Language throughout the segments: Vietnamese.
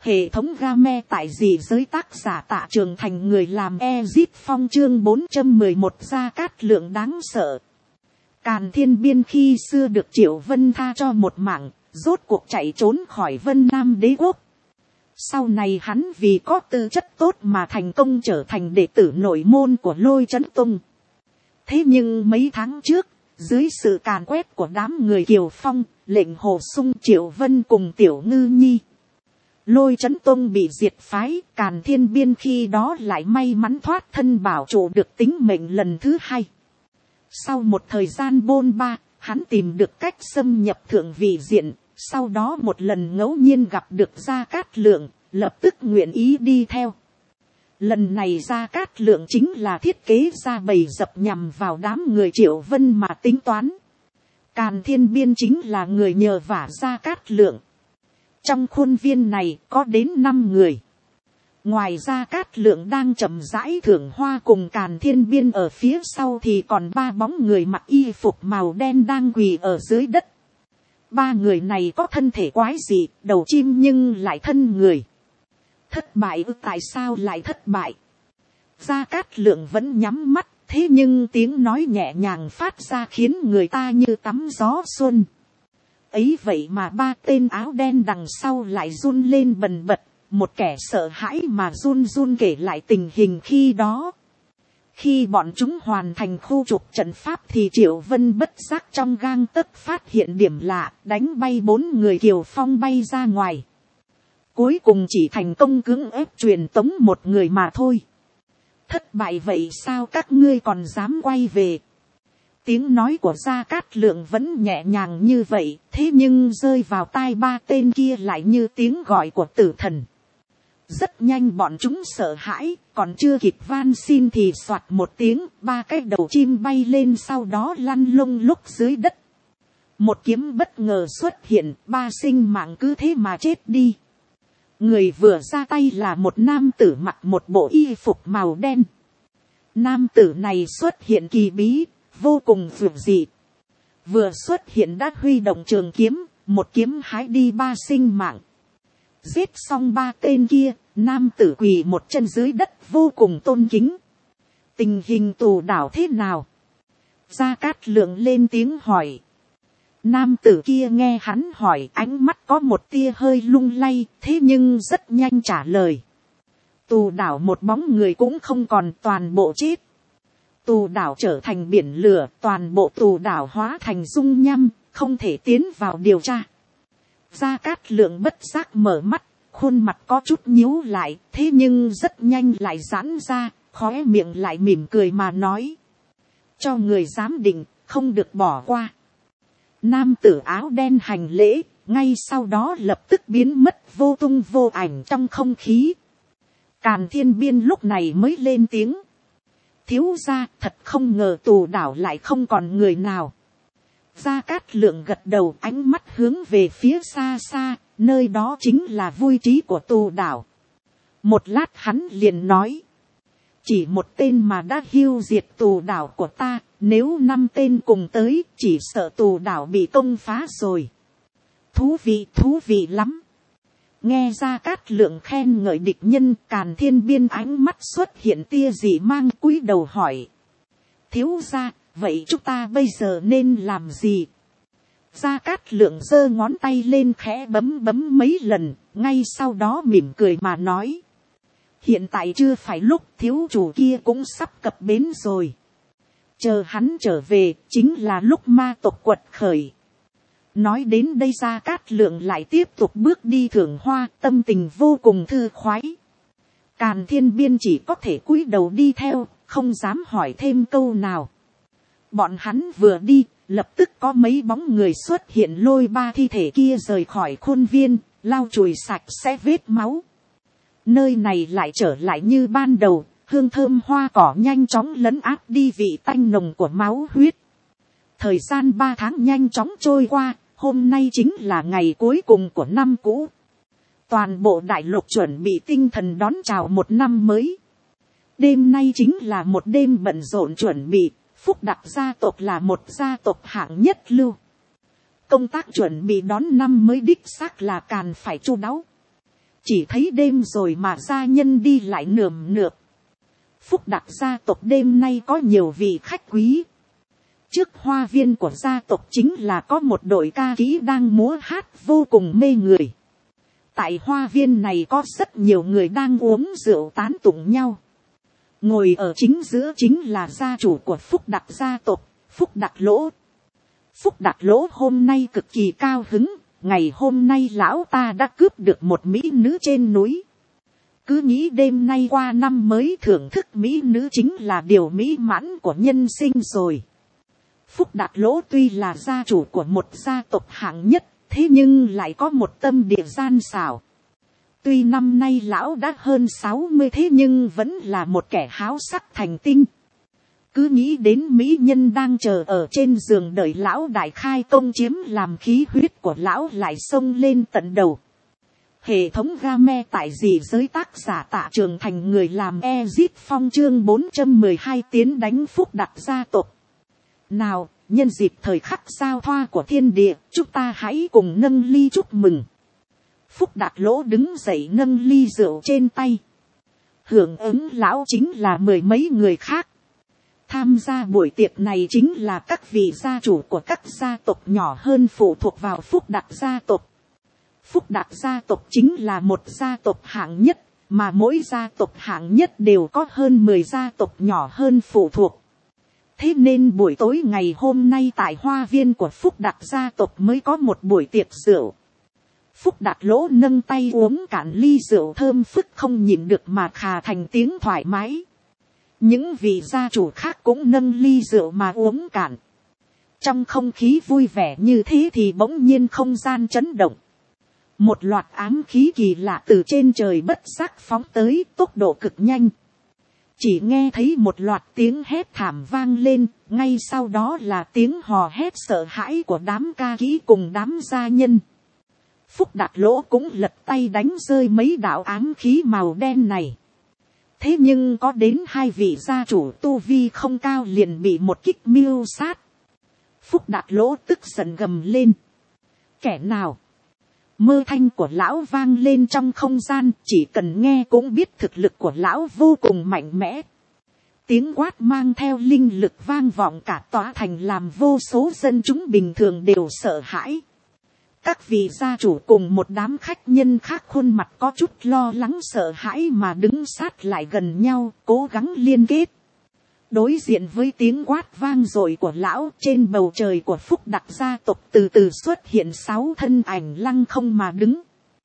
Hệ thống game tại dị giới, tác giả Tạ Trường Thành, người làm Ezit Phong. Chương 411 Gia Cát Lượng đáng sợ. Càn Thiên Biên khi xưa được Triệu Vân tha cho một mạng, rốt cuộc chạy trốn khỏi Vân Nam Đế quốc. Sau này hắn vì có tư chất tốt mà thành công trở thành đệ tử nội môn của Lôi Chấn Tông. Thế nhưng mấy tháng trước, dưới sự càn quét của đám người Kiều Phong, Lệnh Hồ Sung, Triệu Vân cùng Tiểu Ngư Nhi, Lôi Chấn Tông bị diệt phái. Càn Thiên Biên khi đó lại may mắn thoát thân bảo trụ được tính mệnh lần thứ hai. Sau một thời gian bôn ba, hắn tìm được cách xâm nhập Thượng Vị Diện. Sau đó một lần ngẫu nhiên gặp được Gia Cát Lượng, lập tức nguyện ý đi theo. Lần này Gia Cát Lượng chính là thiết kế ra bầy dập nhằm vào đám người Triệu Vân mà tính toán. Càn Thiên Biên chính là người nhờ vả Gia Cát Lượng. Trong khuôn viên này có đến 5 người. Ngoài Gia Cát Lượng đang chậm rãi thưởng hoa cùng Càn Thiên Biên, ở phía sau thì còn 3 bóng người mặc y phục màu đen đang quỳ ở dưới đất. 3 người này có thân thể quái dị, đầu chim nhưng lại thân người. Thất bại ư? Tại sao lại thất bại? Gia Cát Lượng vẫn nhắm mắt, thế nhưng tiếng nói nhẹ nhàng phát ra khiến người ta như tắm gió xuân. Ấy vậy mà 3 tên áo đen đằng sau lại run lên bần bật, một kẻ sợ hãi mà run run kể lại tình hình khi đó. Khi bọn chúng hoàn thành khu trục trận pháp thì Triệu Vân bất giác trong gang tấc phát hiện điểm lạ, đánh bay 4 người Kiều Phong bay ra ngoài. Cuối cùng chỉ thành công cưỡng ép truyền tống một người mà thôi. Thất bại vậy sao các ngươi còn dám quay về? Tiếng nói của Gia Cát Lượng vẫn nhẹ nhàng như vậy, thế nhưng rơi vào tai 3 tên kia lại như tiếng gọi của tử thần. Rất nhanh bọn chúng sợ hãi, còn chưa kịp van xin thì soạt một tiếng, 3 cái đầu chim bay lên, sau đó lăn lông lúc dưới đất. Một kiếm bất ngờ xuất hiện, 3 sinh mạng cứ thế mà chết đi. Người vừa ra tay là một nam tử mặc một bộ y phục màu đen. Nam tử này xuất hiện kỳ bí, vô cùng vượt dị. Vừa xuất hiện đã huy động trường kiếm, một kiếm hái đi 3 sinh mạng. Giết xong 3 tên kia, nam tử quỳ một chân dưới đất vô cùng tôn kính. Tình hình Tù Đảo thế nào? Gia Cát Lượng lên tiếng hỏi. Nam tử kia nghe hắn hỏi, ánh mắt có một tia hơi lung lay, thế nhưng rất nhanh trả lời. Tù Đảo một bóng người cũng không còn, toàn bộ chết. Tù Đảo trở thành biển lửa, toàn bộ Tù Đảo hóa thành dung nham, không thể tiến vào điều tra. Gia Cát Lượng bất giác mở mắt, khuôn mặt có chút nhíu lại, thế nhưng rất nhanh lại giãn ra, khóe miệng lại mỉm cười mà nói. Cho người giám định, không được bỏ qua. Nam tử áo đen hành lễ, ngay sau đó lập tức biến mất vô tung vô ảnh trong không khí. Càn Thiên Biên lúc này mới lên tiếng. Thiếu gia, thật không ngờ Tù Đảo lại không còn người nào. Gia Cát Lượng gật đầu, ánh mắt hướng về phía xa xa, nơi đó chính là vui trí của Tù Đảo. Một lát hắn liền nói. Chỉ một tên mà đã hưu diệt Tù Đảo của ta, nếu 5 tên cùng tới, chỉ sợ Tù Đảo bị công phá rồi. Thú vị lắm. Nghe Gia Cát Lượng khen ngợi địch nhân, Càn Thiên Biên ánh mắt xuất hiện tia dị mang, cúi đầu hỏi. Thiếu gia, vậy chúng ta bây giờ nên làm gì? Gia Cát Lượng giơ ngón tay lên khẽ bấm mấy lần, ngay sau đó mỉm cười mà nói. Hiện tại chưa phải lúc, thiếu chủ kia cũng sắp cập bến rồi. Chờ hắn trở về, chính là lúc ma tộc quật khởi. Nói đến đây Gia Cát Lượng lại tiếp tục bước đi thưởng hoa, tâm tình vô cùng thư khoái. Càn Thiên Biên chỉ có thể cúi đầu đi theo, không dám hỏi thêm câu nào. Bọn hắn vừa đi, lập tức có mấy bóng người xuất hiện lôi 3 thi thể kia rời khỏi khuôn viên, lau chùi sạch sẽ vết máu. Nơi này lại trở lại như ban đầu, hương thơm hoa cỏ nhanh chóng lấn áp đi vị tanh nồng của máu huyết. Thời gian 3 tháng nhanh chóng trôi qua, hôm nay chính là ngày cuối cùng của năm cũ. Toàn bộ đại lục chuẩn bị tinh thần đón chào một năm mới. Đêm nay chính là một đêm bận rộn chuẩn bị, Phúc Đặc gia tộc là một gia tộc hạng nhất lưu. Công tác chuẩn bị đón năm mới đích xác là càng phải chu đáo. chỉ thấy đêm rồi mà gia nhân đi lại nườm nượp. Phúc Đặc gia tộc đêm nay có nhiều vị khách quý. Trước hoa viên của gia tộc chính là có một đội ca kỹ đang múa hát vô cùng mê người. Tại hoa viên này có rất nhiều người đang uống rượu tán tụng nhau. Ngồi ở chính giữa chính là gia chủ của Phúc Đặc gia tộc, Phúc Đặc Lỗ. Phúc Đặc Lỗ hôm nay cực kỳ cao hứng, ngày hôm nay lão ta đã cướp được một mỹ nữ trên núi. Cứ nghĩ đêm nay qua năm mới thưởng thức mỹ nữ chính là điều mỹ mãn của nhân sinh rồi. Phúc Đặc Lỗ tuy là gia chủ của một gia tộc hạng nhất, thế nhưng lại có một tâm địa gian xảo. Tuy năm nay lão đã hơn 60 thế nhưng vẫn là một kẻ háo sắc thành tinh. Cứ nghĩ đến mỹ nhân đang chờ ở trên giường đợi lão đại khai công chiếm làm khí huyết của lão lại xông lên tận đầu. Hệ thống game tại dị giới tác giả Tạ Trường Thành, người làm Ezit Phong, chương 412 tiến đánh Phúc Đặc gia tộc. Nào, nhân dịp thời khắc giao thoa của thiên địa, chúng ta hãy cùng nâng ly chúc mừng. Phúc Đặc Lỗ đứng dậy nâng ly rượu trên tay. Hưởng ứng lão chính là mười mấy người khác. Tham gia buổi tiệc này chính là các vị gia chủ của các gia tộc nhỏ hơn phụ thuộc vào Phúc Đặc gia tộc. Phúc Đặc gia tộc chính là một gia tộc hạng nhất, mà mỗi gia tộc hạng nhất đều có hơn 10 gia tộc nhỏ hơn phụ thuộc. Thế nên buổi tối ngày hôm nay tại hoa viên của Phúc Đặc gia tộc mới có một buổi tiệc rượu. Phúc Đặc Lỗ nâng tay uống cạn ly rượu thơm phức không nhịn được mà khà thành tiếng thoải mái. Những vị gia chủ khác cũng nâng ly rượu mà uống cạn. Trong không khí vui vẻ như thế thì bỗng nhiên không gian chấn động. Một loạt ám khí kỳ lạ từ trên trời bất giác phóng tới, tốc độ cực nhanh. Chỉ nghe thấy một loạt tiếng hét thảm vang lên, ngay sau đó là tiếng hò hét sợ hãi của đám ca kỹ cùng đám gia nhân. Phúc Đặc Lỗ cũng lật tay đánh rơi mấy đạo ám khí màu đen này. Thế nhưng có đến hai vị gia chủ tu vi không cao liền bị một kích mưu sát. Phúc Đặc Lỗ tức giận gầm lên. Kẻ nào? Mơ thanh của lão vang lên trong không gian, chỉ cần nghe cũng biết thực lực của lão vô cùng mạnh mẽ. Tiếng quát mang theo linh lực vang vọng cả tòa thành làm vô số dân chúng bình thường đều sợ hãi. Các vị gia chủ cùng một đám khách nhân khác khuôn mặt có chút lo lắng sợ hãi mà đứng sát lại gần nhau, cố gắng liên kết. Đối diện với tiếng quát vang dội của lão, trên bầu trời của Phúc Đặc gia tộc từ từ xuất hiện 6 thân ảnh lăng không mà đứng.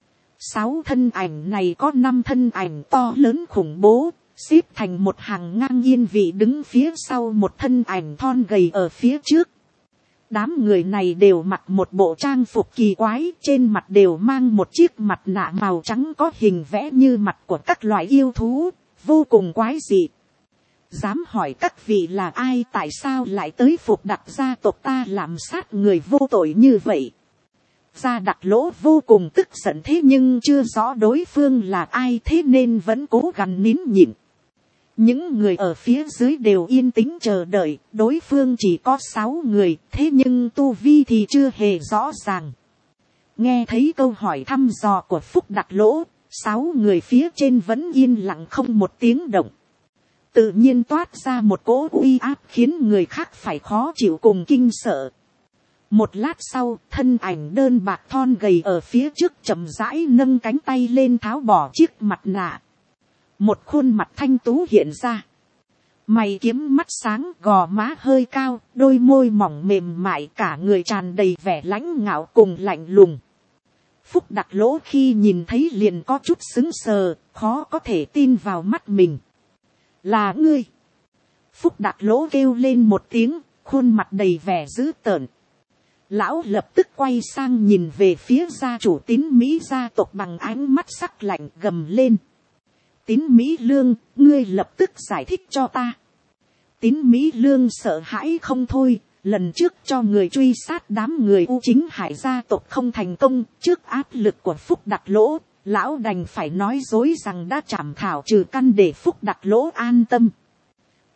6 thân ảnh này có 5 thân ảnh to lớn khủng bố, xếp thành một hàng ngang yên vị đứng phía sau một thân ảnh thon gầy ở phía trước. Đám người này đều mặc một bộ trang phục kỳ quái, trên mặt đều mang một chiếc mặt nạ màu trắng có hình vẽ như mặt của các loại yêu thú, vô cùng quái dị. Dám hỏi các vị là ai, tại sao lại tới Phúc Đặc gia tộc ta làm sát người vô tội như vậy? Gia Đặc Lỗ vô cùng tức giận thế nhưng chưa rõ đối phương là ai, thế nên vẫn cố gắng nín nhịn. Những người ở phía dưới đều yên tĩnh chờ đợi, đối phương chỉ có 6 người, thế nhưng tu vi thì chưa hề rõ ràng. Nghe thấy câu hỏi thăm dò của Phúc Đặc Lỗ, 6 người phía trên vẫn yên lặng không một tiếng động. Tự nhiên toát ra một cỗ uy áp khiến người khác phải khó chịu cùng kinh sợ. Một lát sau, thân ảnh đơn bạc thon gầy ở phía trước chậm rãi nâng cánh tay lên tháo bỏ chiếc mặt nạ. Một khuôn mặt thanh tú hiện ra. Mày kiếm mắt sáng, gò má hơi cao, đôi môi mỏng mềm mại, cả người tràn đầy vẻ lãnh ngạo cùng lạnh lùng. Phúc Đặc Lỗ khi nhìn thấy liền có chút sững sờ, khó có thể tin vào mắt mình. Là ngươi. Phúc Đặc Lỗ kêu lên một tiếng, khuôn mặt đầy vẻ dữ tợn. Lão lập tức quay sang nhìn về phía gia chủ Tín Mỹ gia tộc bằng ánh mắt sắc lạnh gầm lên. Tín Mỹ Lương, ngươi lập tức giải thích cho ta. Tín Mỹ Lương sợ hãi không thôi, lần trước cho người truy sát đám người U Chính Hải gia tộc không thành công, trước áp lực của Phúc Đặc Lỗ, lão đành phải nói dối rằng đã trảm thảo trừ căn để Phúc Đặc Lỗ an tâm.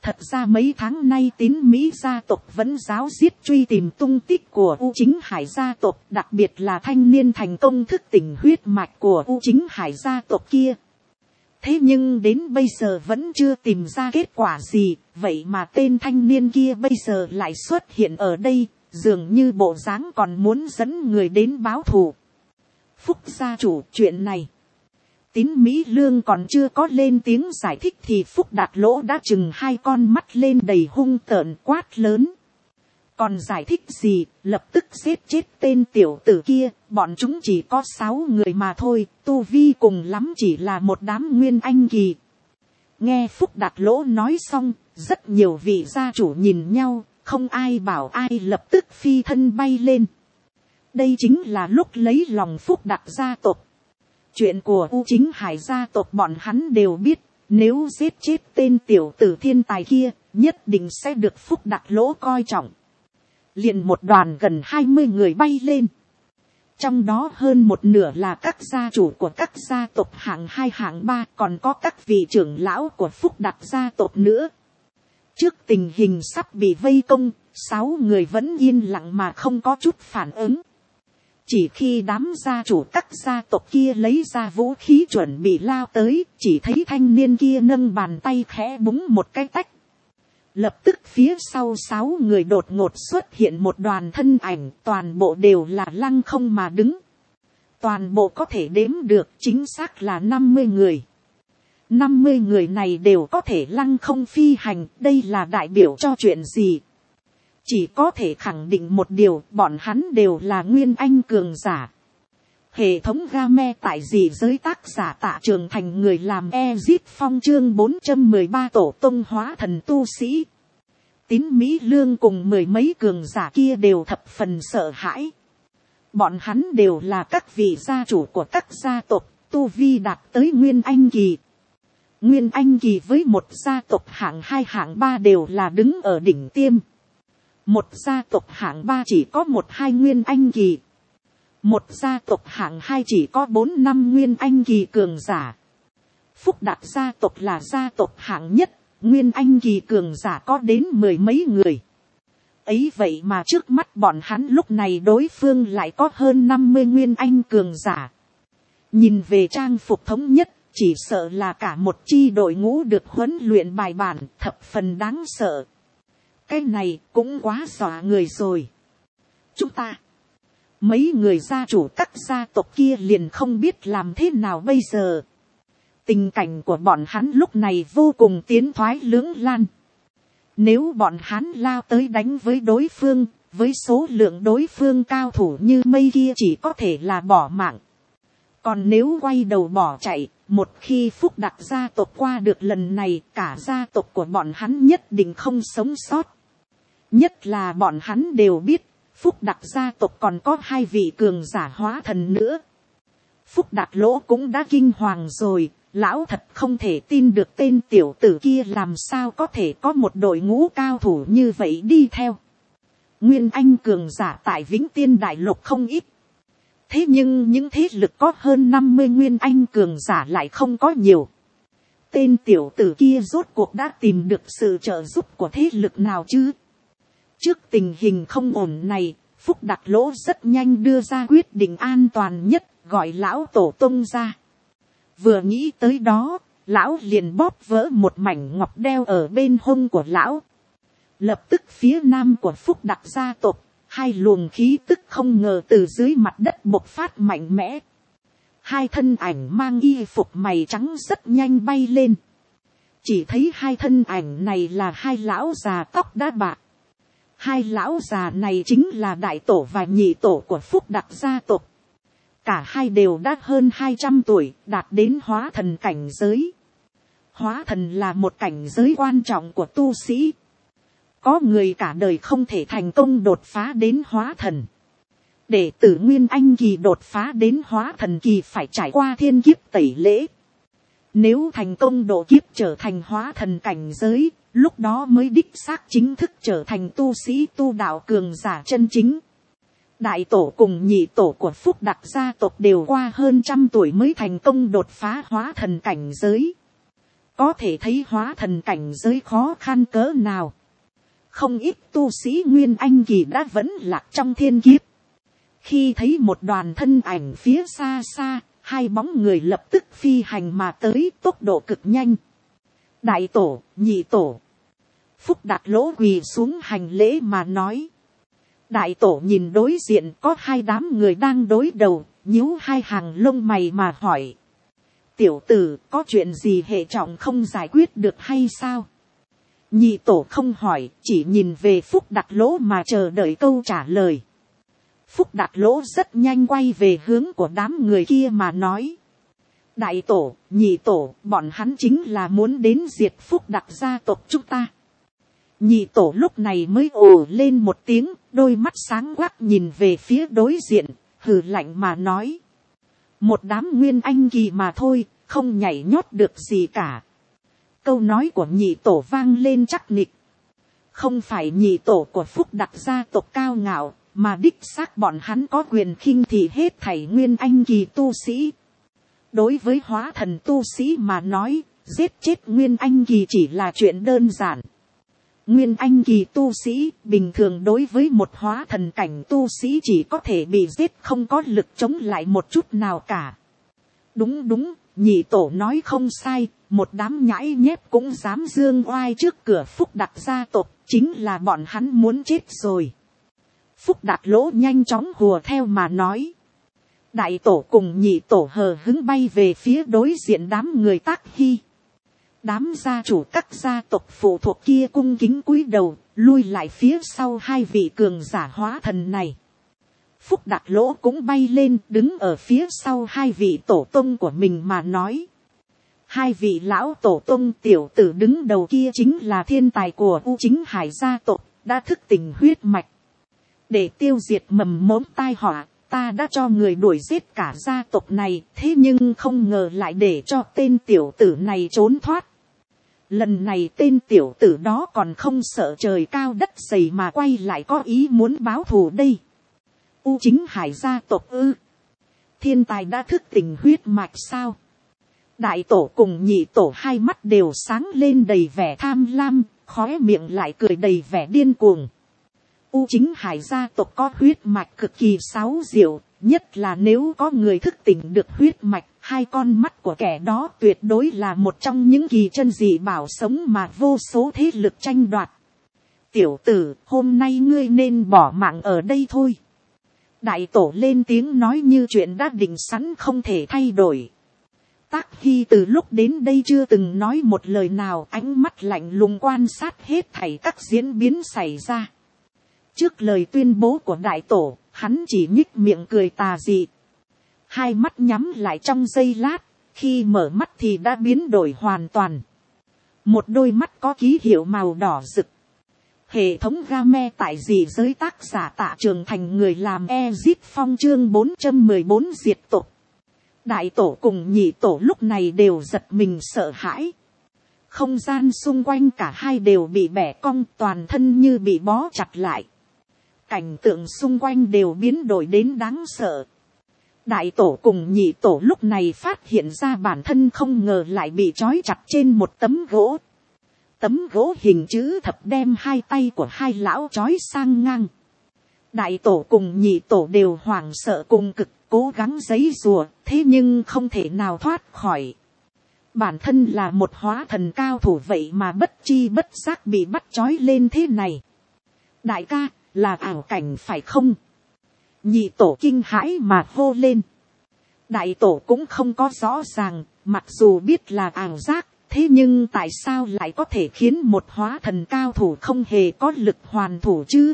Thật ra mấy tháng nay Tín Mỹ gia tộc vẫn ráo riết truy tìm tung tích của U Chính Hải gia tộc, đặc biệt là thanh niên thành công thức tỉnh huyết mạch của U Chính Hải gia tộc kia. Thế nhưng đến bây giờ vẫn chưa tìm ra kết quả gì, vậy mà tên thanh niên kia bây giờ lại xuất hiện ở đây, dường như bộ dáng còn muốn dẫn người đến báo thù. Phúc gia chủ, chuyện này Tín Mỹ Lương còn chưa có lên tiếng giải thích thì Phúc Đạt Lỗ đã chừng hai con mắt lên đầy hung tợn quát lớn. Còn giải thích gì, lập tức giết chết tên tiểu tử kia, bọn chúng chỉ có 6 người mà thôi, tu vi cùng lắm chỉ là một đám nguyên anh kỳ. Nghe Phúc Đạt Lỗ nói xong, rất nhiều vị gia chủ nhìn nhau, không ai bảo ai lập tức phi thân bay lên. Đây chính là lúc lấy lòng Phúc Đạt gia tộc. Chuyện của U Chính Hải gia tộc bọn hắn đều biết, nếu giết chết tên tiểu tử thiên tài kia, nhất định sẽ được Phúc Đạt Lỗ coi trọng. Liền một đoàn gần 20 người bay lên. Trong đó hơn một nửa là các gia chủ của các gia tộc hạng 2 hạng 3, còn có các vị trưởng lão của Phúc Đạt gia tộc nữa. Trước tình hình sắp bị vây công, 6 người vẫn yên lặng mà không có chút phản ứng. Chỉ khi đám gia chủ các gia tộc kia lấy ra vũ khí chuẩn bị lao tới, chỉ thấy thanh niên kia nâng bàn tay khẽ búng một cái tách. Lập tức phía sau 6 người đột ngột xuất hiện một đoàn thân ảnh, toàn bộ đều là lăng không mà đứng. Toàn bộ có thể đếm được, chính xác là 50 người. 50 người này đều có thể lăng không phi hành, đây là đại biểu cho chuyện gì? Chỉ có thể khẳng định một điều, bọn hắn đều là nguyên anh cường giả. Hệ thống game tại dị giới tác giả Tạ Trường Thành, người làm Ezit Phong, chương 413 tổ tông hóa thần tu sĩ. Tín Mỹ Lương cùng mười mấy cường giả kia đều thập phần sợ hãi. Bọn hắn đều là các vị gia chủ của các gia tộc, tu vi đạt tới nguyên anh kỳ. Nguyên anh kỳ với một gia tộc hạng 2 hạng 3 đều là đứng ở đỉnh tiêm. Một gia tộc hạng 3 chỉ có 1-2 nguyên anh kỳ. Một gia tộc hạng 2 chỉ có 4-5 nguyên anh kỳ cường giả. Phúc Đạt gia tộc là gia tộc hạng nhất, nguyên anh kỳ cường giả có đến 10 mấy người. Ấy vậy mà trước mắt bọn hắn lúc này đối phương lại có hơn 50 nguyên anh cường giả. Nhìn về trang phục thống nhất, chỉ sợ là cả một chi đội ngũ được huấn luyện bài bản, thập phần đáng sợ. Cái này cũng quá dọa người rồi. Chúng ta, mấy người gia chủ các gia tộc kia liền không biết làm thế nào bây giờ. Tình cảnh của bọn hắn lúc này vô cùng tiến thoái lưỡng lan. Nếu bọn hắn lao tới đánh với đối phương, với số lượng đối phương cao thủ như mây kia chỉ có thể là bỏ mạng. Còn nếu quay đầu bỏ chạy, một khi Phúc Đạt gia tộc qua được lần này, cả gia tộc của bọn hắn nhất định không sống sót. Nhất là bọn hắn đều biết, Phúc Đạt gia tộc còn có 2 vị cường giả hóa thần nữa. Phúc Đạt Lỗ cũng đã kinh hoàng rồi, lão thật không thể tin được tên tiểu tử kia làm sao có thể có một đội ngũ cao thủ như vậy đi theo. Nguyên anh cường giả tại Vĩnh Tiên Đại Lục không ít. Thế nhưng những thế lực có hơn 50 nguyên anh cường giả lại không có nhiều. Tên tiểu tử kia rốt cuộc đã tìm được sự trợ giúp của thế lực nào chứ? Trước tình hình không ổn này, Phúc Đạt Lỗ rất nhanh đưa ra quyết định an toàn nhất, gọi lão tổ tông ra. Vừa nghĩ tới đó, lão liền bóp vỡ một mảnh ngọc đeo ở bên hông của lão. Lập tức phía nam của Phúc Đạt gia tộc, 2 luồng khí tức không ngờ từ dưới mặt đất bộc phát mạnh mẽ. 2 thân ảnh mang y phục mày trắng rất nhanh bay lên. Chỉ thấy 2 thân ảnh này là 2 lão già tóc đã bạc. 2 lão già này chính là đại tổ và nhị tổ của Phúc Đạt gia tộc. Cả 2 đều đã hơn 200 tuổi, đạt đến hóa thần cảnh giới. Hóa thần là một cảnh giới quan trọng của tu sĩ. Có người cả đời không thể thành công đột phá đến hóa thần. Để tử nguyên anh kỳ đột phá đến hóa thần kỳ phải trải qua thiên kiếp tẩy lễ. Nếu thành công độ kiếp trở thành hóa thần cảnh giới, lúc đó mới đích xác chính thức trở thành tu sĩ tu đạo cường giả chân chính. Đại tổ cùng nhị tổ của Phúc Đạt gia tộc đều qua hơn 100 tuổi mới thành công đột phá hóa thần cảnh giới. có thể thấy hóa thần cảnh giới khó khăn cỡ nào. Không ít tu sĩ nguyên anh kỳ đã vẫn lạc trong thiên kiếp. Khi thấy một đoàn thân ảnh phía xa xa, hai bóng người lập tức phi hành mà tới, tốc độ cực nhanh. Đại tổ, nhị tổ. Phúc Đạt Lỗ quỳ xuống hành lễ mà nói. Đại tổ nhìn đối diện có hai đám người đang đối đầu, nhíu hai hàng lông mày mà hỏi. Tiểu tử, có chuyện gì hệ trọng không giải quyết được hay sao? Nhị tổ không hỏi, chỉ nhìn về Phúc Đạt Lỗ mà chờ đợi câu trả lời. Phúc Đạt Lỗ rất nhanh quay về hướng của đám người kia mà nói. Đại tổ, nhị tổ, bọn hắn chính là muốn đến diệt Phúc Đạt gia tộc chúng ta. Nhị tổ lúc này mới ồ lên một tiếng, đôi mắt sáng quắc nhìn về phía đối diện, hừ lạnh mà nói. Một đám nguyên anh kỳ mà thôi, không nhảy nhót được gì cả. Câu nói của nhị tổ vang lên chắc nịch. Không phải nhị tổ của Phúc Đạt gia tộc cao ngạo, mà đích xác bọn hắn có quyền khinh thị hết thảy nguyên anh kỳ tu sĩ. Đối với hóa thần tu sĩ mà nói, giết chết nguyên anh kỳ chỉ là chuyện đơn giản. Nguyên anh kỳ tu sĩ bình thường đối với một hóa thần cảnh tu sĩ chỉ có thể bị giết, không có lực chống lại một chút nào cả. Đúng, nhị tổ nói không sai, một đám nhãi nhép cũng dám dương oai trước cửa Phúc Đạt gia tộc, chính là bọn hắn muốn chết rồi. Phúc Đạt Lỗ nhanh chóng hùa theo mà nói. Đại tổ cùng nhị tổ hờ hứng bay về phía đối diện đám người Tác Hy. Đám gia chủ các gia tộc phụ thuộc kia cung kính cúi đầu, lui lại phía sau hai vị cường giả hóa thần này. Phúc Đạt Lỗ cũng bay lên, đứng ở phía sau hai vị tổ tông của mình mà nói. Hai vị lão tổ tông tiểu tử đứng đầu kia chính là thiên tài của U Chính Hải gia tộc, đã thức tỉnh huyết mạch. Để tiêu diệt mầm mống tai họa, ta đã cho người đuổi giết cả gia tộc này, thế nhưng không ngờ lại để cho tên tiểu tử này trốn thoát. Lần này tên tiểu tử đó còn không sợ trời cao đất dày mà quay lại có ý muốn báo thù đây. U Chính Hải gia tộc ư? Thiên tài đã thức tỉnh huyết mạch sao? Đại tổ cùng nhị tổ hai mắt đều sáng lên đầy vẻ tham lam, khóe miệng lại cười đầy vẻ điên cuồng. U Chính Hải gia tộc có huyết mạch cực kỳ xáo diệu, nhất là nếu có người thức tỉnh được huyết mạch, hai con mắt của kẻ đó tuyệt đối là một trong những kỳ chân dị bảo sống mà vô số thế lực tranh đoạt. Tiểu tử, hôm nay ngươi nên bỏ mạng ở đây thôi. Đại tổ lên tiếng nói như chuyện đã định sẵn không thể thay đổi. Tác Hy từ lúc đến đây chưa từng nói một lời nào, ánh mắt lạnh lùng quan sát hết thảy các diễn biến xảy ra. Trước lời tuyên bố của đại tổ, hắn chỉ nhích miệng cười tà dị. Hai mắt nhắm lại trong giây lát, khi mở mắt thì đã biến đổi hoàn toàn. Một đôi mắt có ký hiệu màu đỏ rực. Hệ thống game tại dị giới tác giả Tạ Trường Thành, người làm Ezip Phong, chương 414 diệt tộc. Đại tổ cùng nhị tổ lúc này đều giật mình sợ hãi. Không gian xung quanh cả hai đều bị bẻ cong, toàn thân như bị bó chặt lại. Cảnh tượng xung quanh đều biến đổi đến đáng sợ. Đại tổ cùng nhị tổ lúc này phát hiện ra bản thân không ngờ lại bị trói chặt trên một tấm gỗ. Tấm gỗ hình chữ thập đem hai tay của hai lão trói sang ngang. Đại tổ cùng nhị tổ đều hoảng sợ cùng cực, cố gắng giãy giụa, thế nhưng không thể nào thoát khỏi. Bản thân là một hóa thần cao thủ vậy mà bất chi bất giác bị bắt trói lên thế này. Đại ca, là ảo cảnh phải không? Nhị tổ kinh hãi mà hô lên. Đại tổ cũng không có rõ ràng, mặc dù biết là ảo giác, thế nhưng tại sao lại có thể khiến một hóa thần cao thủ không hề có lực hoàn thủ chứ?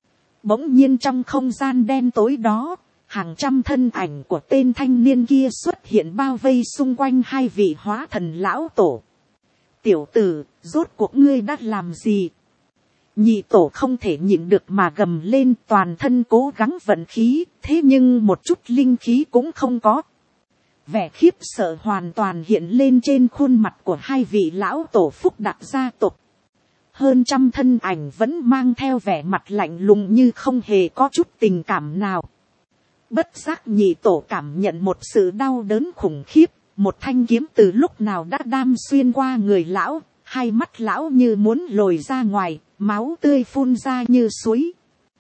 Bỗng nhiên trong không gian đen tối đó, hàng trăm thân ảnh của tên thanh niên kia xuất hiện bao vây xung quanh hai vị hóa thần lão tổ. Tiểu tử, rốt cuộc ngươi đã làm gì? Nhị tổ không thể nhịn được mà gầm lên, toàn thân cố gắng vận khí, thế nhưng một chút linh khí cũng không có. Vẻ khiếp sợ hoàn toàn hiện lên trên khuôn mặt của hai vị lão tổ Phúc Đạt gia tộc. Hơn trăm thân ảnh vẫn mang theo vẻ mặt lạnh lùng như không hề có chút tình cảm nào. Bất giác nhị tổ cảm nhận một sự đau đớn khủng khiếp, một thanh kiếm từ lúc nào đã đam xuyên qua người lão, hai mắt lão như muốn lồi ra ngoài, máu tươi phun ra như suối.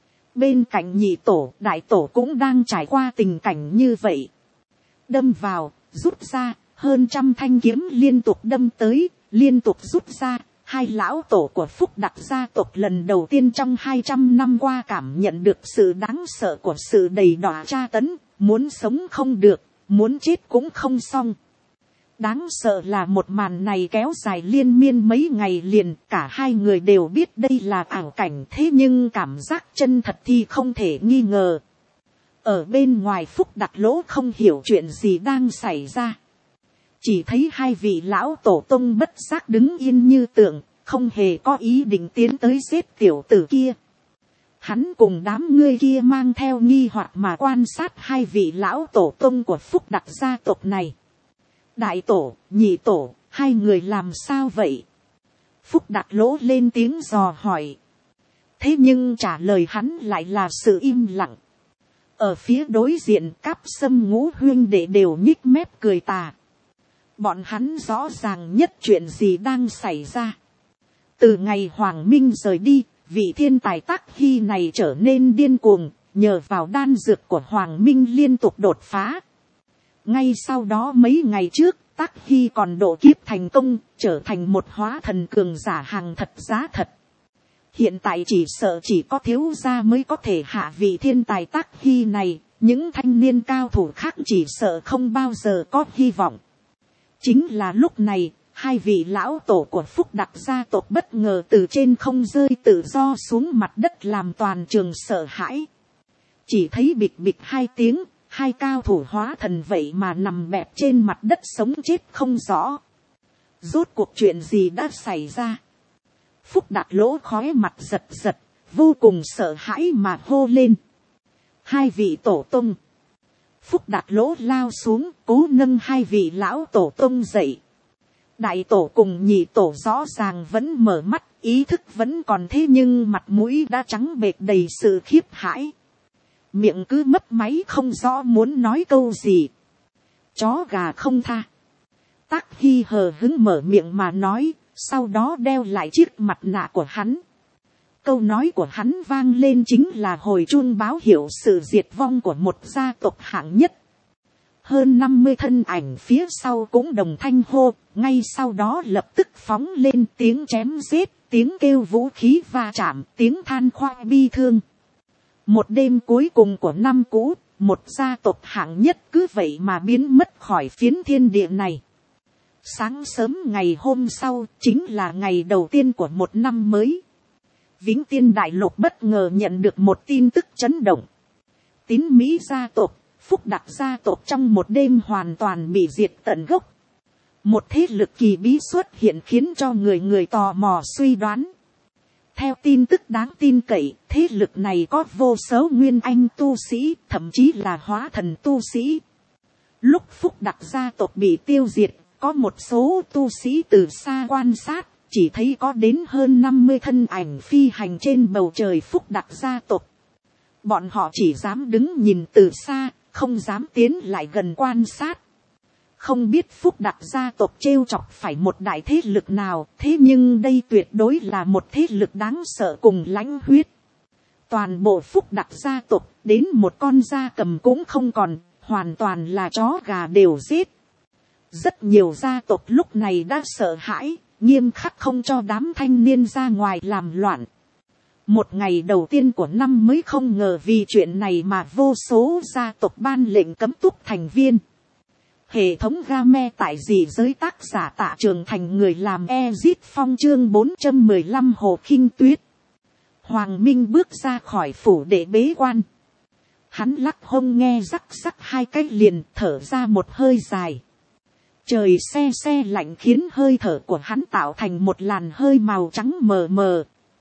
Bên cạnh nhị tổ, đại tổ cũng đang trải qua tình cảnh như vậy. Đâm vào, rút ra, hơn 100 thanh kiếm liên tục đâm tới, liên tục rút ra. Hai lão tổ của Phúc Đặc gia tộc lần đầu tiên trong 200 năm qua cảm nhận được sự đáng sợ của sự đầy đọa tra tấn, muốn sống không được, muốn chết cũng không xong. Đáng sợ là một màn này kéo dài liên miên mấy ngày liền, cả hai người đều biết đây là ảo cảnh, thế nhưng cảm giác chân thật thì không thể nghi ngờ. Ở bên ngoài Phúc Đặc lỗ không hiểu chuyện gì đang xảy ra. Chỉ thấy hai vị lão tổ tông bất giác đứng yên như tượng, không hề có ý định tiến tới giết tiểu tử kia. Hắn cùng đám ngươi kia mang theo nghi hoặc mà quan sát hai vị lão tổ tông của Phúc Đặc gia tộc này. Đại tổ, nhị tổ, hai người làm sao vậy? Phúc Đặc lỗ lên tiếng dò hỏi. Thế nhưng trả lời hắn lại là sự im lặng. Ở phía đối diện Cáp Sâm Ngũ huynh đệ đều nhích mép cười tà. Bọn hắn rõ ràng nhất chuyện gì đang xảy ra. Từ ngày Hoàng Minh rời đi, vị thiên tài Tắc Hy này trở nên điên cuồng, nhờ vào đan dược của Hoàng Minh liên tục đột phá. Ngay sau đó mấy ngày trước, Tắc Hy còn độ kiếp thành công, trở thành một hóa thần cường giả hàng thật giá thật. Hiện tại chỉ sợ chỉ có thiếu gia mới có thể hạ vị thiên tài Tắc Hy này, những thanh niên cao thủ khác chỉ sợ không bao giờ có hy vọng. Chính là lúc này, hai vị lão tổ của Phúc Đặc gia tộc bất ngờ từ trên không rơi tự do xuống mặt đất làm toàn trường sợ hãi. Chỉ thấy bịch bịch hai tiếng, hai cao thủ hóa thần vậy mà nằm bẹp trên mặt đất sống chết không rõ. Rốt cuộc chuyện gì đã xảy ra? Phúc Đặc lỗ khói mặt giật giật, vô cùng sợ hãi mà hô lên. Hai vị tổ tông. Phúc Đặc lỗ lao xuống, cố nâng hai vị lão tổ tông dậy. Đại tổ cùng nhị tổ rõ ràng vẫn mở mắt, ý thức vẫn còn, thế nhưng mặt mũi đã trắng bệch đầy sự khiếp hãi. Miệng cứ mấp máy không rõ muốn nói câu gì. Chó gà không tha. Tắc Hy hờ hứng mở miệng mà nói, sau đó đeo lại chiếc mặt nạ của hắn. Câu nói của hắn vang lên chính là hồi chuông báo hiệu sự diệt vong của một gia tộc hạng nhất. Hơn 50 thân ảnh phía sau cũng đồng thanh hô, ngay sau đó lập tức phóng lên tiếng chém giết, tiếng kêu vũ khí va chạm, tiếng than khoai bi thương. Một đêm cuối cùng của năm cũ, một gia tộc hạng nhất cứ vậy mà biến mất khỏi phiến thiên địa này. Sáng sớm ngày hôm sau chính là ngày đầu tiên của một năm mới. Vĩnh Tiên Đại Lục bất ngờ nhận được một tin tức chấn động. Tín Mỹ gia tộc, Phúc Đặc gia tộc trong một đêm hoàn toàn bị diệt tận gốc. Một thế lực kỳ bí xuất hiện khiến cho người người tò mò suy đoán. Theo tin tức đáng tin cậy, thế lực này có vô số nguyên anh tu sĩ, thậm chí là hóa thần tu sĩ. Lúc Phúc Đặc gia tộc bị tiêu diệt, có một số tu sĩ từ xa quan sát, chỉ thấy có đến hơn 50 thân ảnh phi hành trên bầu trời Phúc Đặc gia tộc. Bọn họ chỉ dám đứng nhìn từ xa, không dám tiến lại gần quan sát. Không biết Phúc Đặc gia tộc trêu chọc phải một đại thế lực nào, thế nhưng đây tuyệt đối là một thế lực đáng sợ cùng lãnh huyết. Toàn bộ Phúc Đặc gia tộc, đến một con gia cầm cũng không còn, hoàn toàn là chó gà đều giết. Rất nhiều gia tộc lúc này đã sợ hãi, nghiêm khắc không cho đám thanh niên ra ngoài làm loạn. Một ngày đầu tiên của năm mới không ngờ vì chuyện này mà vô số gia tộc ban lệnh cấm túc thành viên. Hệ thống game tại dị giới tác giả Tạ Trường Thành, người làm Ezit Phong, chương 415 Hồ Khinh Tuyết. Hoàng Minh bước ra khỏi phủ để bế quan. Hắn lắc hông nghe rắc rắc hai cái liền, thở ra một hơi dài. Trời se lạnh khiến hơi thở của hắn tạo thành một làn hơi màu trắng mờ mờ.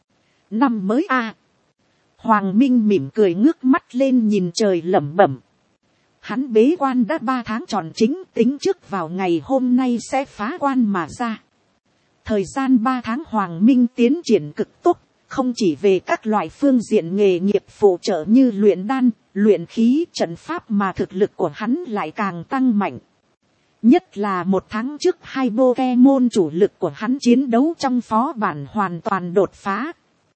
Năm mới a. Hoàng Minh mỉm cười ngước mắt lên nhìn trời lẩm bẩm. Hắn bế quan đã 3 tháng tròn chính, tính trước vào ngày hôm nay sẽ phá quan mà ra. Thời gian 3 tháng Hoàng Minh tiến triển cực tốt, không chỉ về các loại phương diện nghề nghiệp phụ trợ như luyện đan, luyện khí, trận pháp mà thực lực của hắn lại càng tăng mạnh. Nhất là một tháng trước hai Pokemon chủ lực của hắn chiến đấu trong phó bản hoàn toàn đột phá.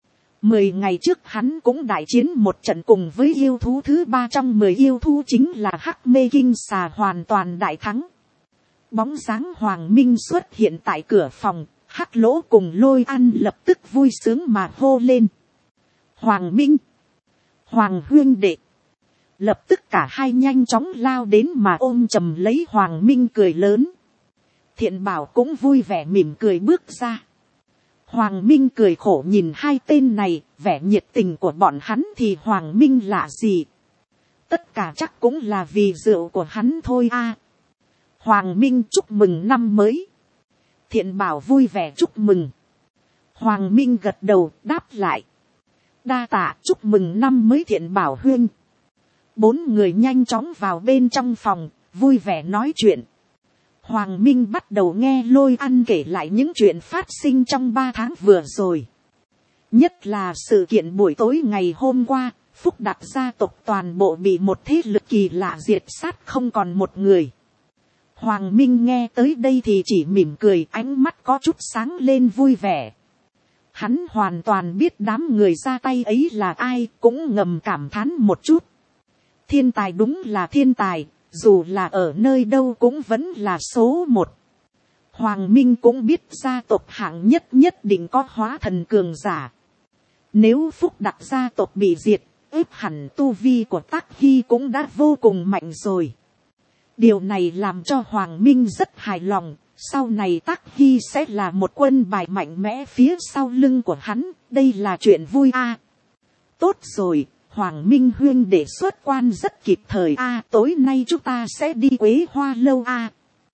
10 ngày trước hắn cũng đại chiến một trận cùng với yêu thú thứ 3 trong 10 yêu thú chính là Hắc Mê Kinh Xà, hoàn toàn đại thắng. Bóng dáng Hoàng Minh xuất hiện tại cửa phòng, Hắc Lỗ cùng Lôi Ăn lập tức vui sướng mà hô lên. Hoàng Minh! Hoàng huynh đệ! Lập tức cả hai nhanh chóng lao đến mà ôm chầm lấy Hoàng Minh cười lớn. Thiện Bảo cũng vui vẻ mỉm cười bước ra. Hoàng Minh cười khổ nhìn hai tên này, vẻ nhiệt tình của bọn hắn thì Hoàng Minh lạ gì. Tất cả chắc cũng là vì rượu của hắn thôi a. Hoàng Minh chúc mừng năm mới. Thiện Bảo vui vẻ chúc mừng. Hoàng Minh gật đầu đáp lại. Đa tạ, chúc mừng năm mới Thiện Bảo huynh. 4 người nhanh chóng vào bên trong phòng, vui vẻ nói chuyện. Hoàng Minh bắt đầu nghe Lôi Ăn kể lại những chuyện phát sinh trong 3 tháng vừa rồi. Nhất là sự kiện buổi tối ngày hôm qua, Phúc Đặc gia tộc toàn bộ bị một thế lực kỳ lạ diệt sát không còn một người. Hoàng Minh nghe tới đây thì chỉ mỉm cười, ánh mắt có chút sáng lên vui vẻ. Hắn hoàn toàn biết đám người ra tay ấy là ai, cũng ngầm cảm thán một chút. Thiên tài đúng là thiên tài, dù là ở nơi đâu cũng vẫn là số 1. Hoàng Minh cũng biết gia tộc hạng nhất nhất định có hóa thần cường giả. Nếu Phúc Đặc gia tộc bị diệt, ép hẳn tu vi của Tắc Hy cũng đã vô cùng mạnh rồi. Điều này làm cho Hoàng Minh rất hài lòng, sau này Tắc Hy sẽ là một quân bài mạnh mẽ phía sau lưng của hắn, đây là chuyện vui a. Tốt rồi, Hoàng Minh huynh để xuất quan rất kịp thời a, tối nay chúng ta sẽ đi Quế Hoa lâu a.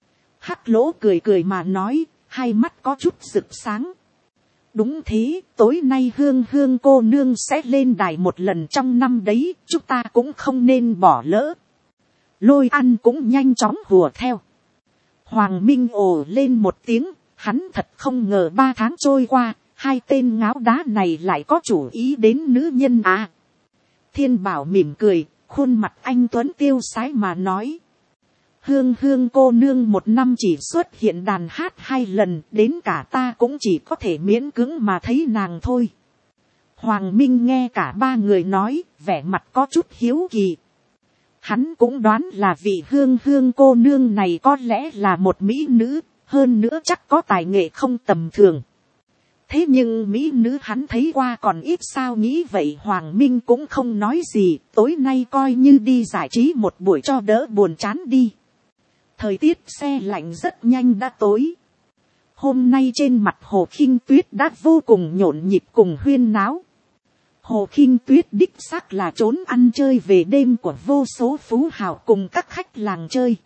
Hắc Lỗ cười cười mà nói, hai mắt có chút rực sáng. Đúng thế, tối nay Hương Hương cô nương sẽ lên đài một lần trong năm đấy, chúng ta cũng không nên bỏ lỡ. Lôi Ăn cũng nhanh chóng hùa theo. Hoàng Minh ồ lên một tiếng, hắn thật không ngờ 3 tháng trôi qua, hai tên ngáo đá này lại có chủ ý đến nữ nhân à. Thiên Bảo mỉm cười, khuôn mặt anh tuấn tiêu sái mà nói. Hương Hương cô nương một năm chỉ xuất hiện đàn hát 2 lần, đến cả ta cũng chỉ có thể miễn cưỡng mà thấy nàng thôi. Hoàng Minh nghe cả 3 người nói, vẻ mặt có chút hiếu kỳ. Hắn cũng đoán là vị Hương Hương cô nương này có lẽ là một mỹ nữ, hơn nữa chắc có tài nghệ không tầm thường. Thế nhưng mỹ nữ hắn thấy qua còn ít sao, nghĩ vậy Hoàng Minh cũng không nói gì, tối nay coi như đi giải trí một buổi cho đỡ buồn chán đi. Thời tiết se lạnh rất nhanh đã tối. Hôm nay trên mặt Hồ Khinh Tuyết đã vô cùng nhộn nhịp cùng huyên náo. Hồ Khinh Tuyết đích xác là trốn ăn chơi về đêm của vô số phú hào cùng các khách làng chơi.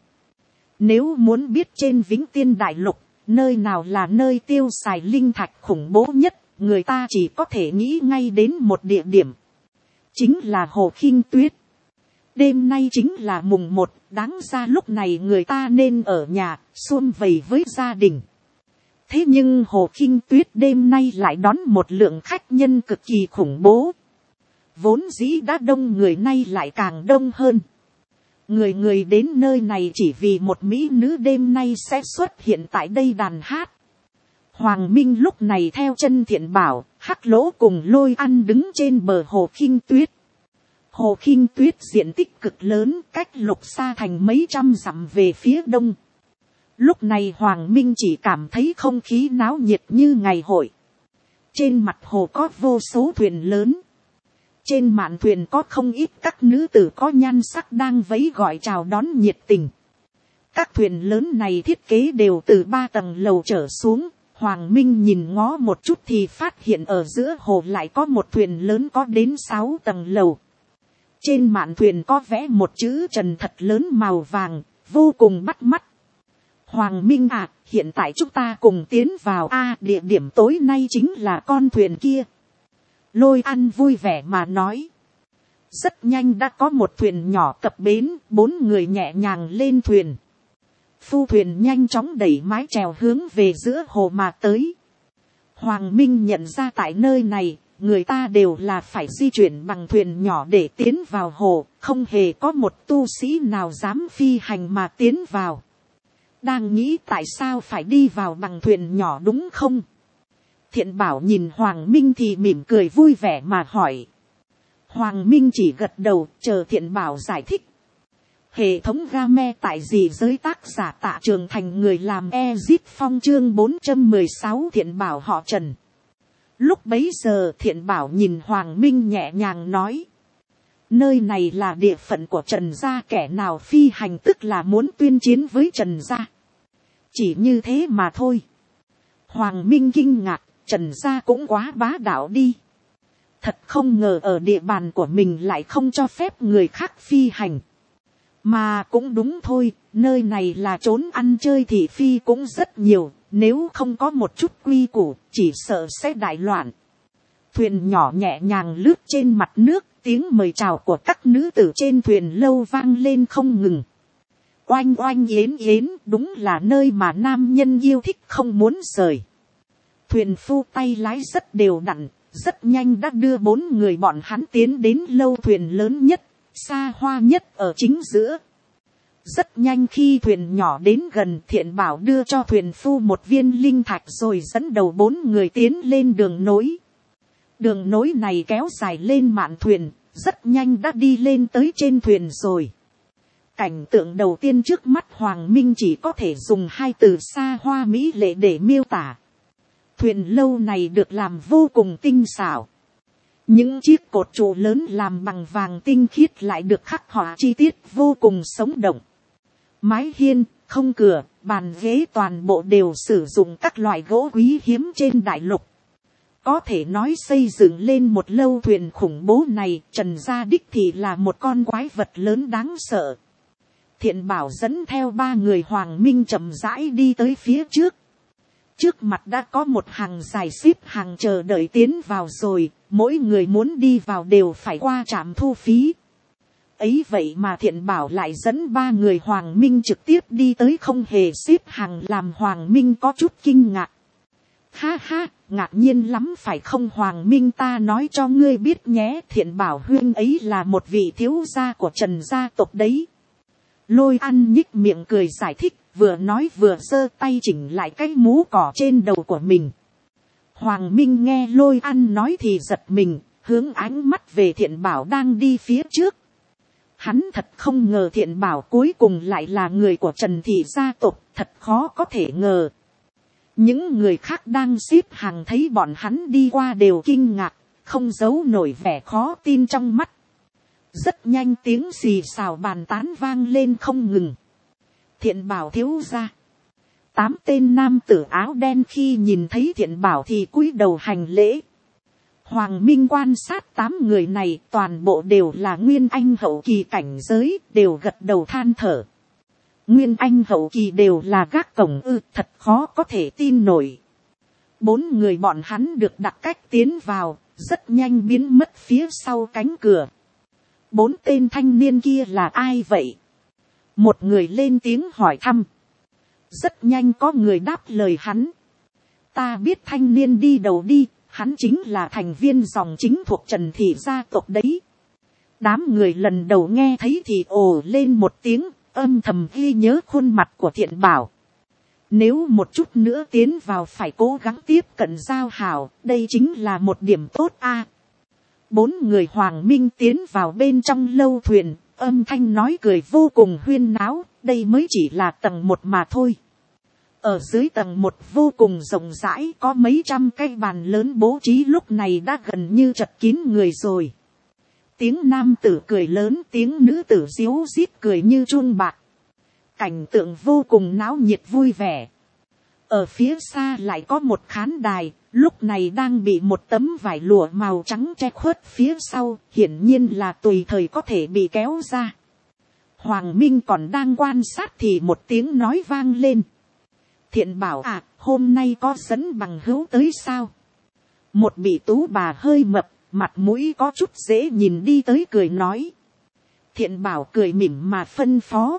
Nếu muốn biết trên Vĩnh Tiên Đại Lục, nơi nào là nơi tiêu xài linh thạch khủng bố nhất, người ta chỉ có thể nghĩ ngay đến một địa điểm. Chính là Hồ Khinh Tuyết. Đêm nay chính là mùng 1, đáng ra lúc này người ta nên ở nhà, sum vầy với gia đình. Thế nhưng Hồ Khinh Tuyết đêm nay lại đón một lượng khách nhân cực kỳ khủng bố. Vốn dĩ đã đông người nay lại càng đông hơn. Người người đến nơi này chỉ vì một mỹ nữ đêm nay sẽ xuất hiện tại đây đàn hát. Hoàng Minh lúc này theo chân Thiện Bảo, Hắc Lỗ cùng Lôi Ăn đứng trên bờ Hồ Khinh Tuyết. Hồ Khinh Tuyết diện tích cực lớn, cách Lục Sa Thành mấy trăm dặm về phía đông. Lúc này Hoàng Minh chỉ cảm thấy không khí náo nhiệt như ngày hội. Trên mặt hồ có vô số thuyền lớn. Trên mạn thuyền có không ít các nữ tử có nhan sắc đang vẫy gọi chào đón nhiệt tình. Các thuyền lớn này thiết kế đều từ 3 tầng lầu trở xuống. Hoàng Minh nhìn ngó một chút thì phát hiện ở giữa hồ lại có một thuyền lớn có đến 6 tầng lầu. Trên mạn thuyền có vẽ một chữ Trần thật lớn màu vàng, vô cùng bắt mắt. Hoàng Minh à, hiện tại chúng ta cùng tiến vào địa điểm tối nay chính là con thuyền kia. Lôi Ăn vui vẻ mà nói. Rất nhanh đã có một thuyền nhỏ cập bến, 4 người nhẹ nhàng lên thuyền. Phu thuyền nhanh chóng đẩy mái chèo hướng về giữa hồ mà tới. Hoàng Minh nhận ra tại nơi này, người ta đều là phải di chuyển bằng thuyền nhỏ để tiến vào hồ, không hề có một tu sĩ nào dám phi hành mà tiến vào. đang nghĩ tại sao phải đi vào bằng thuyền nhỏ đúng không. Thiện Bảo nhìn Hoàng Minh thì mỉm cười vui vẻ mà hỏi. Hoàng Minh chỉ gật đầu chờ Thiện Bảo giải thích. Hệ thống game tại gì giới tác giả Tạ Trường Thành người làm Ezip Phong chương 416 Thiện Bảo họ Trần. Lúc bấy giờ Thiện Bảo nhìn Hoàng Minh nhẹ nhàng nói. Nơi này là địa phận của Trần gia, kẻ nào phi hành tức là muốn tuyên chiến với Trần gia. Chỉ như thế mà thôi. Hoàng Minh kinh ngạc, Trần gia cũng quá bá đạo đi. Thật không ngờ ở địa bàn của mình lại không cho phép người khác phi hành. Mà cũng đúng thôi, nơi này là trốn ăn chơi thị phi cũng rất nhiều, nếu không có một chút quy củ, chỉ sợ sẽ đại loạn. Thuyền nhỏ nhẹ nhàng lướt trên mặt nước, tiếng mời chào của các nữ tử trên thuyền lâu vang lên không ngừng. Oanh oanh yến yến, đúng là nơi mà nam nhân yêu thích không muốn rời. Thuyền phu tay lái rất đều đặn, rất nhanh đã đưa 4 người bọn hắn tiến đến lâu thuyền lớn nhất, xa hoa nhất ở chính giữa. Rất nhanh khi thuyền nhỏ đến gần, Thiện Bảo đưa cho thuyền phu một viên linh thạch rồi dẫn đầu 4 người tiến lên đường nối. Đường nối này kéo dài lên mạn thuyền, rất nhanh đã đi lên tới trên thuyền rồi. Cảnh tượng đầu tiên trước mắt Hoàng Minh chỉ có thể dùng 2 từ xa hoa mỹ lệ để miêu tả. Thuyền lâu này được làm vô cùng tinh xảo. Những chiếc cột trụ lớn làm bằng vàng tinh khiết lại được khắc họa chi tiết vô cùng sống động. Mái hiên, không cửa, bàn ghế toàn bộ đều sử dụng các loại gỗ quý hiếm trên đại lục. Có thể nói xây dựng lên một lâu thuyền khủng bố này, Trần gia đích thị là một con quái vật lớn đáng sợ. Thiện Bảo dẫn theo 3 người Hoàng Minh chậm rãi đi tới phía trước. Trước mặt đã có một hàng dài xếp hàng chờ đợi tiến vào rồi, mỗi người muốn đi vào đều phải qua trạm thu phí. Ấy vậy mà Thiện Bảo lại dẫn 3 người Hoàng Minh trực tiếp đi tới không hề xếp hàng, làm Hoàng Minh có chút kinh ngạc. Ha ha, ngạc nhiên lắm phải không Hoàng Minh, ta nói cho ngươi biết nhé, Thiện Bảo huynh ấy là một vị thiếu gia của Trần gia tộc đấy. Lôi Ăn nhích miệng cười giải thích, vừa nói vừa giơ tay chỉnh lại cái mũ cỏ trên đầu của mình. Hoàng Minh nghe Lôi Ăn nói thì giật mình, hướng ánh mắt về Thiện Bảo đang đi phía trước. Hắn thật không ngờ Thiện Bảo cuối cùng lại là người của Trần thị gia tộc, thật khó có thể ngờ. Những người khác đang xếp hàng thấy bọn hắn đi qua đều kinh ngạc, không giấu nổi vẻ khó tin trong mắt. Rất nhanh tiếng xì xào bàn tán vang lên không ngừng. Thiện Bảo thiếu gia. 8 tên nam tử áo đen khi nhìn thấy Thiện Bảo thì cúi đầu hành lễ. Hoàng Minh quan sát 8 người này toàn bộ đều là Nguyên Anh hậu kỳ cảnh giới, đều gật đầu than thở. Nguyên Anh hậu kỳ đều là gác cổng ư, thật khó có thể tin nổi. 4 người bọn hắn được đặt cách tiến vào, rất nhanh biến mất phía sau cánh cửa. 4 tên thanh niên kia là ai vậy? Một người lên tiếng hỏi thăm. Rất nhanh có người đáp lời hắn. Ta biết thanh niên đi đầu đi, hắn chính là thành viên dòng chính thuộc Trần thị gia tộc đấy. Đám người lần đầu nghe thấy thì ồ lên một tiếng, âm thầm ghi nhớ khuôn mặt của Thiện Bảo. Nếu một chút nữa tiến vào phải cố gắng tiếp cận giao hảo, đây chính là một điểm tốt a. 4 người Hoàng Minh tiến vào bên trong lâu thuyền, âm thanh nói cười vô cùng huyên náo, đây mới chỉ là tầng 1 mà thôi. Ở dưới tầng 1 vô cùng rộng rãi, có mấy trăm cái bàn lớn bố trí lúc này đã gần như chật kín người rồi. Tiếng nam tử cười lớn, tiếng nữ tử ríu rít cười như chuông bạc. Cảnh tượng vô cùng náo nhiệt vui vẻ. Ở phía xa lại có một khán đài, lúc này đang bị một tấm vải lụa màu trắng che khuất phía sau, hiển nhiên là tùy thời có thể bị kéo ra. Hoàng Minh còn đang quan sát thì một tiếng nói vang lên. Thiện Bảo à, hôm nay có dẫn bằng hữu tới sao? Một bị tú bà hơi mập, mặt mũi có chút dễ nhìn đi tới cười nói. Thiện Bảo cười mỉm mà phân phó.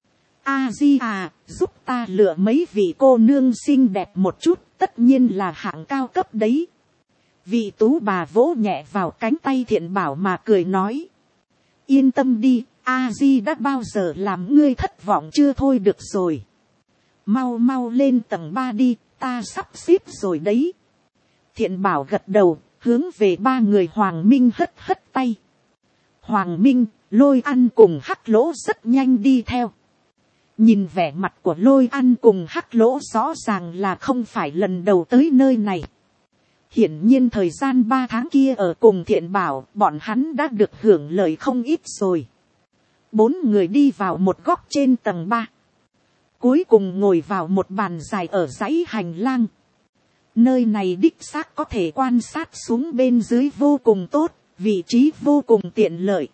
A Di à, giúp ta lựa mấy vị cô nương xinh đẹp một chút, tất nhiên là hạng cao cấp đấy. Vị tú bà vỗ nhẹ vào cánh tay Thiện Bảo mà cười nói. Yên tâm đi, A Di đã bao giờ làm ngươi thất vọng chưa thôi được rồi. mau mau lên tầng 3 đi, ta sắp xếp rồi đấy. Thiện Bảo gật đầu, hướng về ba người Hoàng Minh hất hất tay. Hoàng Minh, Lôi Ăn cùng Hắc Lỗ rất nhanh đi theo. Nhìn vẻ mặt của Lôi Ăn cùng Hắc Lỗ rõ ràng là không phải lần đầu tới nơi này. Hiển nhiên thời gian 3 tháng kia ở cùng Thiện Bảo, bọn hắn đã được hưởng lợi không ít rồi. 4 người đi vào một góc trên tầng 3. Cuối cùng ngồi vào một bàn dài ở dãy hành lang. Nơi này đích xác có thể quan sát xuống bên dưới vô cùng tốt, vị trí vô cùng tiện lợi.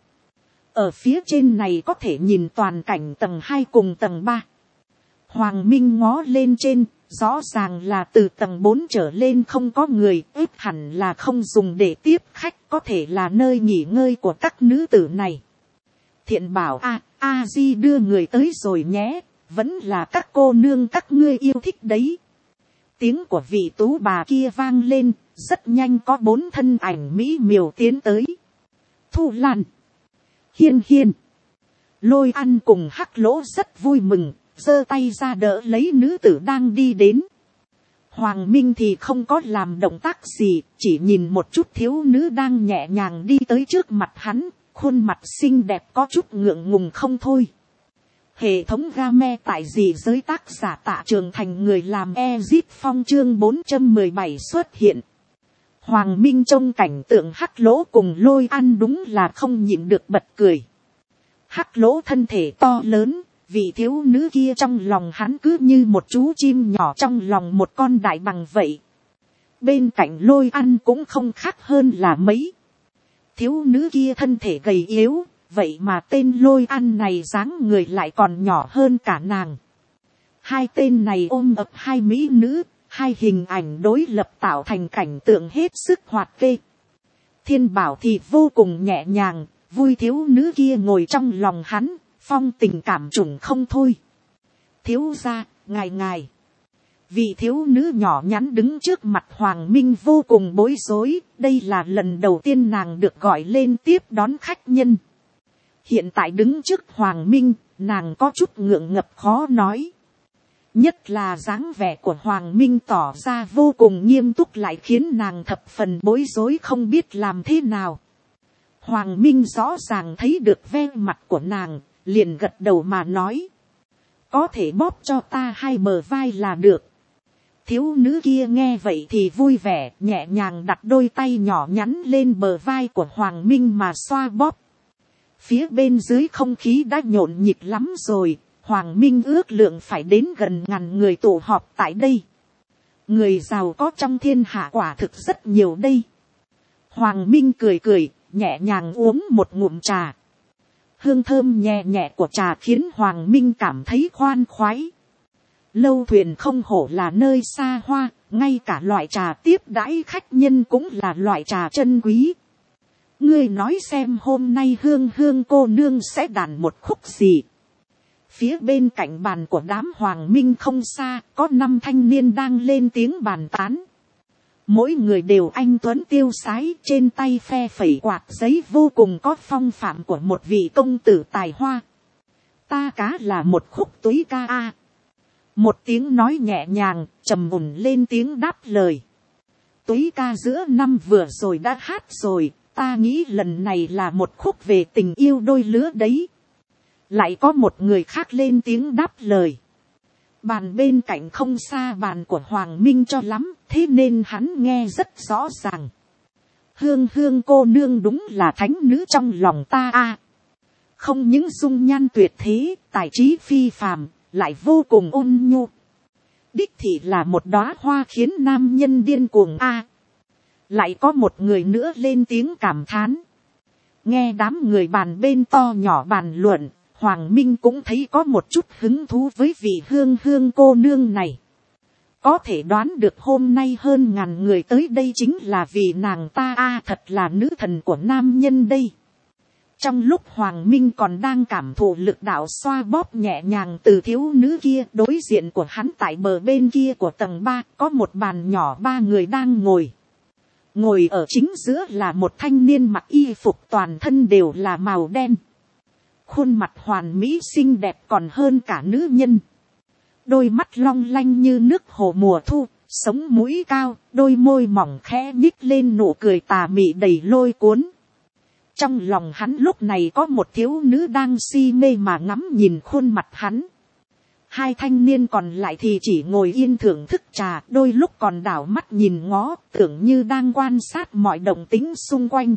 Ở phía trên này có thể nhìn toàn cảnh tầng 2 cùng tầng 3. Hoàng Minh ngó lên trên, rõ ràng là từ tầng 4 trở lên không có người, ít hẳn là không dùng để tiếp khách, có thể là nơi nghỉ ngơi của các nữ tử này. Thiện Bảo A Di đưa người tới rồi nhé, vẫn là các cô nương các ngươi yêu thích đấy. Tiếng của vị tú bà kia vang lên, rất nhanh có 4 thân ảnh mỹ miều tiến tới. Thu Lan, Hiên Hiên, Lôi Ăn cùng Hắc Lỗ rất vui mừng, giơ tay ra đỡ lấy nữ tử đang đi đến. Hoàng Minh thì không có làm động tác gì, chỉ nhìn một chút thiếu nữ đang nhẹ nhàng đi tới trước mặt hắn, khuôn mặt xinh đẹp có chút ngượng ngùng không thôi. Hệ thống game tại gì giới tác giả Tạ Trường Thành người làm Ezip Phong chương 417 xuất hiện. Hoàng Minh trông cảnh tượng Hắc Lỗ cùng Lôi Ăn đúng là không nhịn được bật cười. Hắc Lỗ thân thể to lớn, vị thiếu nữ kia trong lòng hắn cứ như một chú chim nhỏ trong lòng một con đại bằng vậy. Bên cạnh Lôi Ăn cũng không khác hơn là mấy. Thiếu nữ kia thân thể gầy yếu, vậy mà tên Lôi Ăn này dáng người lại còn nhỏ hơn cả nàng. Hai tên này ôm ập hai mỹ nữ, hai hình ảnh đối lập tạo thành cảnh tượng hết sức hoạt kê. Thiên Bảo thì vô cùng nhẹ nhàng, vui thiếu nữ kia ngồi trong lòng hắn, phong tình cảm trùng không thôi. Thiếu gia, ngài. Vị thiếu nữ nhỏ nhắn đứng trước mặt Hoàng Minh vô cùng bối rối, đây là lần đầu tiên nàng được gọi lên tiếp đón khách nhân. Hiện tại đứng trước Hoàng Minh, nàng có chút ngượng ngập khó nói. Nhất là dáng vẻ của Hoàng Minh tỏ ra vô cùng nghiêm túc lại khiến nàng thập phần bối rối không biết làm thế nào. Hoàng Minh rõ ràng thấy được ve mặt của nàng, liền gật đầu mà nói. Có thể bóp cho ta hai bờ vai là được. Thiếu nữ kia nghe vậy thì vui vẻ, nhẹ nhàng đặt đôi tay nhỏ nhắn lên bờ vai của Hoàng Minh mà xoa bóp. Phía bên dưới không khí đã nhộn nhịp lắm rồi, Hoàng Minh ước lượng phải đến gần 1000 người tụ họp tại đây. Người giàu có trong thiên hạ quả thực rất nhiều đây. Hoàng Minh cười cười, nhẹ nhàng uống một ngụm trà. Hương thơm nhẹ nhẹ của trà khiến Hoàng Minh cảm thấy khoan khoái. Lâu thuyền không hổ là nơi xa hoa, ngay cả loại trà tiếp đãi khách nhân cũng là loại trà chân quý. Ngươi nói xem hôm nay Hương Hương cô nương sẽ đàn một khúc gì? Phía bên cạnh bàn của đám Hoàng Minh không xa, có 5 thanh niên đang lên tiếng bàn tán. Mỗi người đều anh tuấn tiêu sái, trên tay phe phẩy quạt giấy vô cùng có phong phạm của một vị công tử tài hoa. Ta cá là một khúc túy ca a. Một tiếng nói nhẹ nhàng, trầm ổn lên tiếng đáp lời. Túy ca giữa năm vừa rồi đã hát rồi, ta nghĩ lần này là một khúc về tình yêu đôi lứa đấy. Lại có một người khác lên tiếng đáp lời. Bàn bên cạnh không xa bàn của Hoàng Minh cho lắm, thế nên hắn nghe rất rõ ràng. Hương Hương cô nương đúng là thánh nữ trong lòng ta a. Không những dung nhan tuyệt thế, tài trí phi phàm, lại vô cùng ôn nhu. Đích thị là một đóa hoa khiến nam nhân điên cuồng a. Lại có một người nữa lên tiếng cảm thán. Nghe đám người bàn bên to nhỏ bàn luận, Hoàng Minh cũng thấy có một chút hứng thú với vị Hương Hương cô nương này. Có thể đoán được hôm nay hơn 1000 người tới đây chính là vì nàng ta a, thật là nữ thần của nam nhân đây. Trong lúc Hoàng Minh còn đang cảm thụ lực đạo xoa bóp nhẹ nhàng từ thiếu nữ kia, đối diện của hắn tại bờ bên kia của tầng 3 có một bàn nhỏ 3 người đang ngồi. Ngồi ở chính giữa là một thanh niên mặc y phục toàn thân đều là màu đen. Khuôn mặt hoàn mỹ xinh đẹp còn hơn cả nữ nhân. đôi mắt long lanh như nước hồ mùa thu, sống mũi cao, đôi môi mỏng khẽ nhích lên nụ cười tà mị đầy lôi cuốn. Trong lòng hắn lúc này có một thiếu nữ đang si mê mà ngắm nhìn khuôn mặt hắn. Hai thanh niên còn lại thì chỉ ngồi yên thưởng thức trà, đôi lúc còn đảo mắt nhìn ngó, tưởng như đang quan sát mọi động tĩnh xung quanh.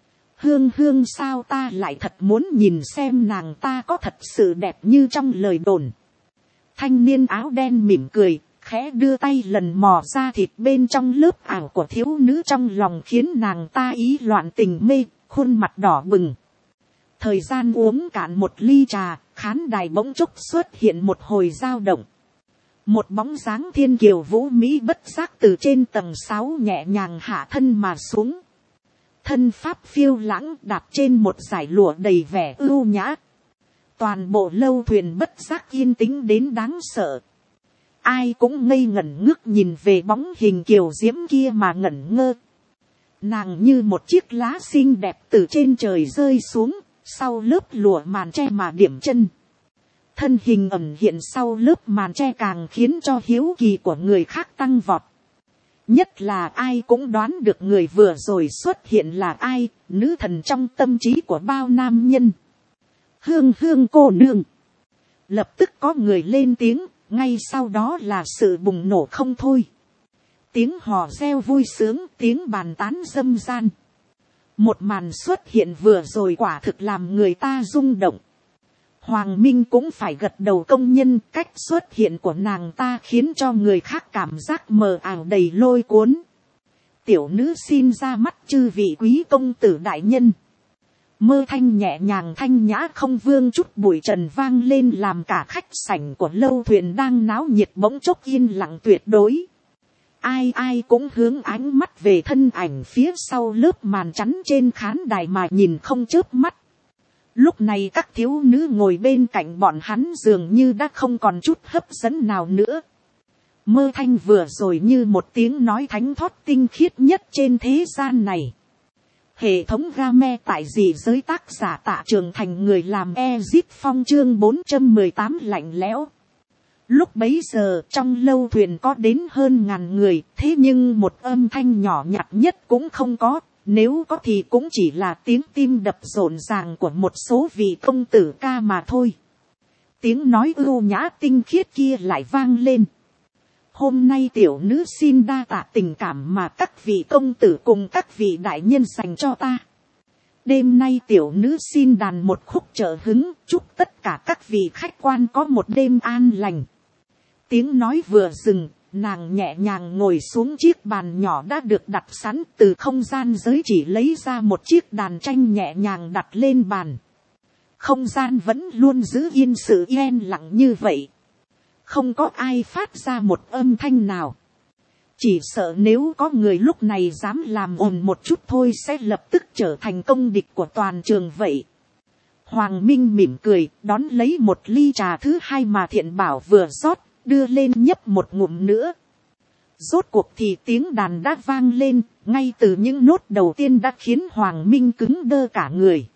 Hương Hương sao ta lại thật muốn nhìn xem nàng ta có thật sự đẹp như trong lời đồn. Thanh niên áo đen mỉm cười, khẽ đưa tay lần mò ra thịt bên trong lớp ảo của thiếu nữ trong lòng khiến nàng ta ý loạn tình mê, khuôn mặt đỏ bừng. Thời gian uống cạn một ly trà, khán đài bỗng chốc xuất hiện một hồi dao động. Một bóng dáng thiên kiều vũ mỹ bất giác từ trên tầng 6 nhẹ nhàng hạ thân mà xuống. Thân pháp phiêu lãng đạp trên một dải lụa đầy vẻ ưu nhã. Toàn bộ lâu thuyền bất giác yên tĩnh đến đáng sợ. Ai cũng ngây ngẩn ngước nhìn về bóng hình kiều diễm kia mà ngẩn ngơ. Nàng như một chiếc lá xinh đẹp từ trên trời rơi xuống, sau lớp lụa màn tre mà điểm chân. Thân hình ẩn hiện sau lớp màn tre càng khiến cho hiếu kỳ của người khác tăng vọt. Nhất là ai cũng đoán được người vừa rồi xuất hiện là ai, nữ thần trong tâm trí của bao nam nhân. Hương Hương cô nương. Lập tức có người lên tiếng, ngay sau đó là sự bùng nổ không thôi. Tiếng hò reo vui sướng, tiếng bàn tán râm ran. Một màn xuất hiện vừa rồi quả thực làm người ta rung động. Hoàng Minh cũng phải gật đầu công nhân, cách xuất hiện của nàng ta khiến cho người khác cảm giác mờ ảo đầy lôi cuốn. Tiểu nữ xin ra mắt chư vị quý công tử đại nhân. Mơ thanh nhẹ nhàng thanh nhã không vương chút bụi trần vang lên làm cả khách sảnh của lâu thuyền đang náo nhiệt bỗng chốc yên lặng tuyệt đối. Ai ai cũng hướng ánh mắt về thân ảnh phía sau lớp màn chắn trên khán đài mà nhìn không chớp mắt. Lúc này các thiếu nữ ngồi bên cạnh bọn hắn dường như đã không còn chút hấp dẫn nào nữa. Mơ thanh vừa rồi như một tiếng nói thánh thót tinh khiết nhất trên thế gian này. Hệ thống game tại dị giới tác giả Tạ Trường Thành người làm Ezip Phong chương 418 lạnh lẽo. Lúc bấy giờ trong lâu thuyền có đến hơn 1000 người, thế nhưng một âm thanh nhỏ nhặt nhất cũng không có, nếu có thì cũng chỉ là tiếng tim đập rộn ràng của một số vị công tử ca mà thôi. Tiếng nói ưu nhã tinh khiết kia lại vang lên. Hôm nay tiểu nữ xin đa tạ tình cảm mà các vị công tử cùng các vị đại nhân dành cho ta. Đêm nay tiểu nữ xin đàn một khúc trợ hứng, chúc tất cả các vị khách quan có một đêm an lành. Tiếng nói vừa dừng, nàng nhẹ nhàng ngồi xuống chiếc bàn nhỏ đã được đặt sẵn, từ không gian giới chỉ lấy ra một chiếc đàn tranh nhẹ nhàng đặt lên bàn. Không gian vẫn luôn giữ yên sự yên lặng như vậy. Không có ai phát ra một âm thanh nào. Chỉ sợ nếu có người lúc này dám làm ồn một chút thôi sẽ lập tức trở thành công địch của toàn trường vậy. Hoàng Minh mỉm cười, đón lấy một ly trà thứ hai mà Thiện Bảo vừa rót, đưa lên nhấp một ngụm nữa. Rốt cuộc thì tiếng đàn đã vang lên, ngay từ những nốt đầu tiên đã khiến Hoàng Minh cứng đơ cả người.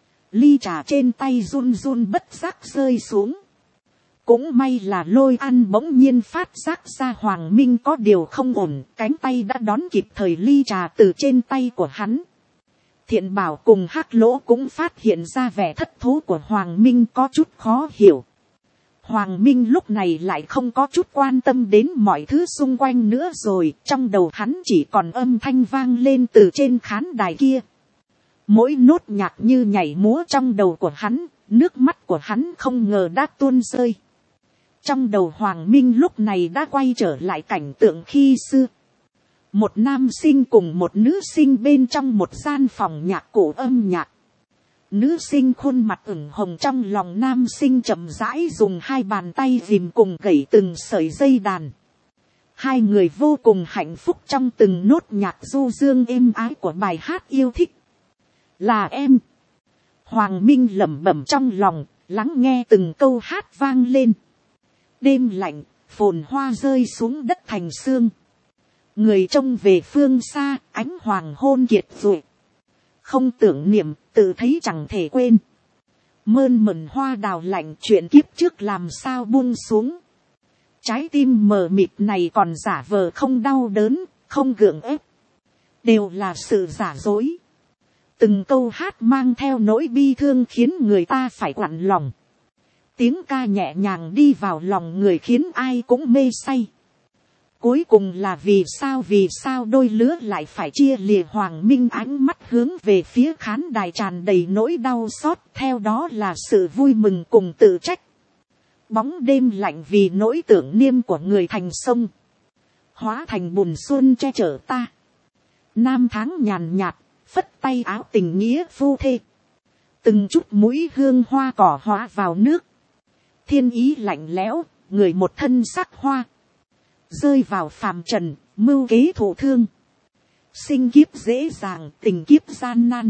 Ly trà trên tay run run bất giác rơi xuống. Cũng may là Lôi An bỗng nhiên phát giác ra Hoàng Minh có điều không ổn, cánh tay đã đón kịp thời ly trà từ trên tay của hắn. Thiện Bảo cùng Hắc Lỗ cũng phát hiện ra vẻ thất thố của Hoàng Minh có chút khó hiểu. Hoàng Minh lúc này lại không có chút quan tâm đến mọi thứ xung quanh nữa rồi, trong đầu hắn chỉ còn âm thanh vang lên từ trên khán đài kia. Mỗi nốt nhạc như nhảy múa trong đầu của hắn, nước mắt của hắn không ngờ đã tuôn rơi. Trong đầu Hoàng Minh lúc này đã quay trở lại cảnh tượng khi xưa. Một nam sinh cùng một nữ sinh bên trong một gian phòng nhạc cổ âm nhạc. Nữ sinh khuôn mặt ửng hồng, trong lòng nam sinh chậm rãi dùng hai bàn tay ghìm cùng gẩy từng sợi dây đàn. Hai người vô cùng hạnh phúc trong từng nốt nhạc du dương êm ái của bài hát yêu thích. Là em. Hoàng Minh lẩm bẩm trong lòng, lắng nghe từng câu hát vang lên. Đêm lạnh, phồn hoa rơi xuống đất thành sương. Người trông về phương xa, ánh hoàng hôn kiệt rụi. Không tưởng niệm, tự thấy chẳng thể quên. Mơn mẩn hoa đào lạnh, chuyện kiếp trước làm sao buông xuống. trái tim mờ mịt này còn giả vờ không đau đớn, không gượng ép, đều là sự giả dối. Từng câu hát mang theo nỗi bi thương khiến người ta phải quặn lòng. Tiếng ca nhẹ nhàng đi vào lòng người khiến ai cũng mê say. Cuối cùng là vì sao đôi lứa lại phải chia lìa. Hoàng Minh ánh mắt hướng về phía khán đài tràn đầy nỗi đau xót, theo đó là sự vui mừng cùng tự trách. Bóng đêm lạnh vì nỗi tưởng niêm của người thành sông, hóa thành bùn xuân che chở ta. Năm tháng nhàn nhạt, phất tay áo tình nghĩa phu thê. Từng chút mũi hương hoa cỏ hóa vào nước. Thiên ý lạnh lẽo, người một thân sắc hoa. Rơi vào phàm trần, mưu kế thổ thương. Sinh kiếp dễ dàng, tình kiếp gian nan.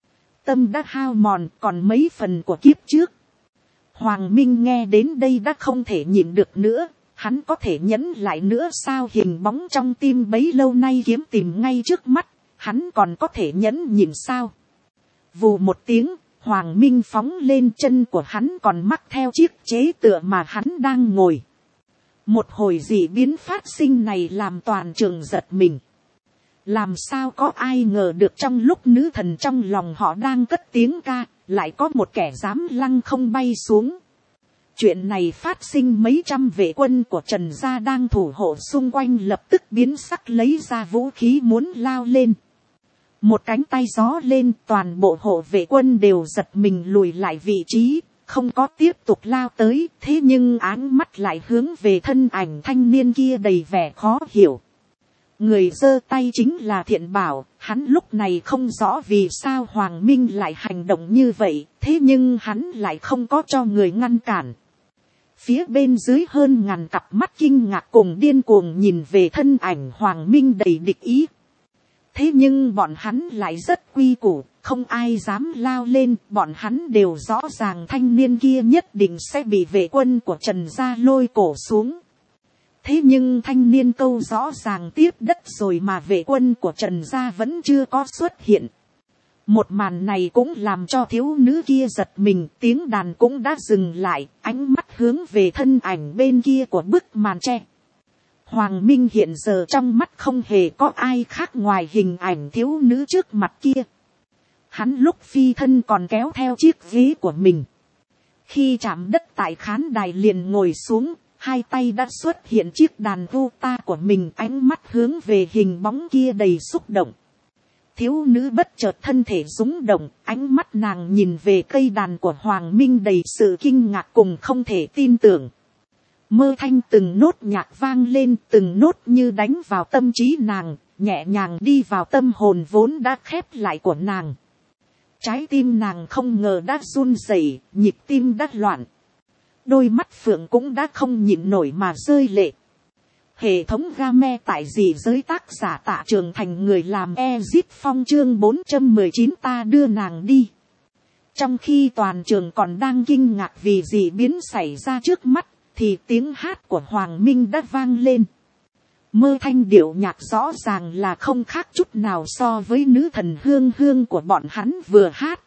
Tâm đã hao mòn, còn mấy phần của kiếp trước. Hoàng Minh nghe đến đây đã không thể nhịn được nữa. Hắn có thể nhẫn lại nữa sao? Hình bóng trong tim bấy lâu nay kiếm tìm ngay trước mắt. Hắn còn có thể nhẫn nhịn sao? Vù một tiếng, Hoàng Minh phóng lên, chân của hắn còn mắc theo chiếc chế tựa mà hắn đang ngồi. Một hồi dị biến phát sinh này làm toàn trường giật mình. Làm sao có ai ngờ được trong lúc nữ thần trong lòng họ đang cất tiếng ca, lại có một kẻ dám lăng không bay xuống. Chuyện này phát sinh, mấy trăm vệ quân của Trần gia đang thủ hộ xung quanh lập tức biến sắc, lấy ra vũ khí muốn lao lên. Một cánh tay gió lên, toàn bộ hộ vệ quân đều giật mình lùi lại vị trí, không có tiếp tục lao tới. Thế nhưng áng mắt lại hướng về thân ảnh thanh niên kia đầy vẻ khó hiểu. Người giơ tay chính là Thiện Bảo. Hắn lúc này không rõ vì sao Hoàng Minh lại hành động như vậy, thế nhưng hắn lại không có cho người ngăn cản. Phía bên dưới hơn ngàn cặp mắt kinh ngạc cùng điên cuồng nhìn về thân ảnh Hoàng Minh đầy địch ý. Thế nhưng bọn hắn lại rất quy củ, không ai dám lao lên. Bọn hắn đều rõ ràng thanh niên kia nhất định sẽ bị vệ quân của Trần gia lôi cổ xuống. Thế nhưng thanh niên câu rõ ràng tiếp đất rồi mà vệ quân của Trần gia vẫn chưa có xuất hiện. Một màn này cũng làm cho thiếu nữ kia giật mình, tiếng đàn cũng đã dừng lại, ánh mắt hướng về thân ảnh bên kia của bức màn tre. Hoàng Minh hiện giờ trong mắt không hề có ai khác ngoài hình ảnh thiếu nữ trước mặt kia. Hắn lúc phi thân còn kéo theo chiếc ghế của mình. Khi chạm đất tại khán đài liền ngồi xuống, hai tay đã xuất hiện chiếc đàn guitar của mình, ánh mắt hướng về hình bóng kia đầy xúc động. Thiếu nữ bất chợt thân thể rung động, ánh mắt nàng nhìn về cây đàn của Hoàng Minh đầy sự kinh ngạc cùng không thể tin tưởng. Mơ thanh từng nốt nhạc vang lên, từng nốt như đánh vào tâm trí nàng, nhẹ nhàng đi vào tâm hồn vốn đã khép lại của nàng. Trái tim nàng không ngờ đã run rẩy, nhịp tim đã loạn. Đôi mắt phượng cũng đã không nhịn nổi mà rơi lệ. Hệ thống game tại dị giới, tác giả Tạ Trường Thành, người làm Ezit Phong, chương 419 ta đưa nàng đi. Trong khi toàn trường còn đang kinh ngạc vì dị biến xảy ra trước mắt, thì tiếng hát của Hoàng Minh đã vang lên. Mơ thanh điệu nhạc rõ ràng là không khác chút nào so với nữ thần Hương Hương của bọn hắn vừa hát.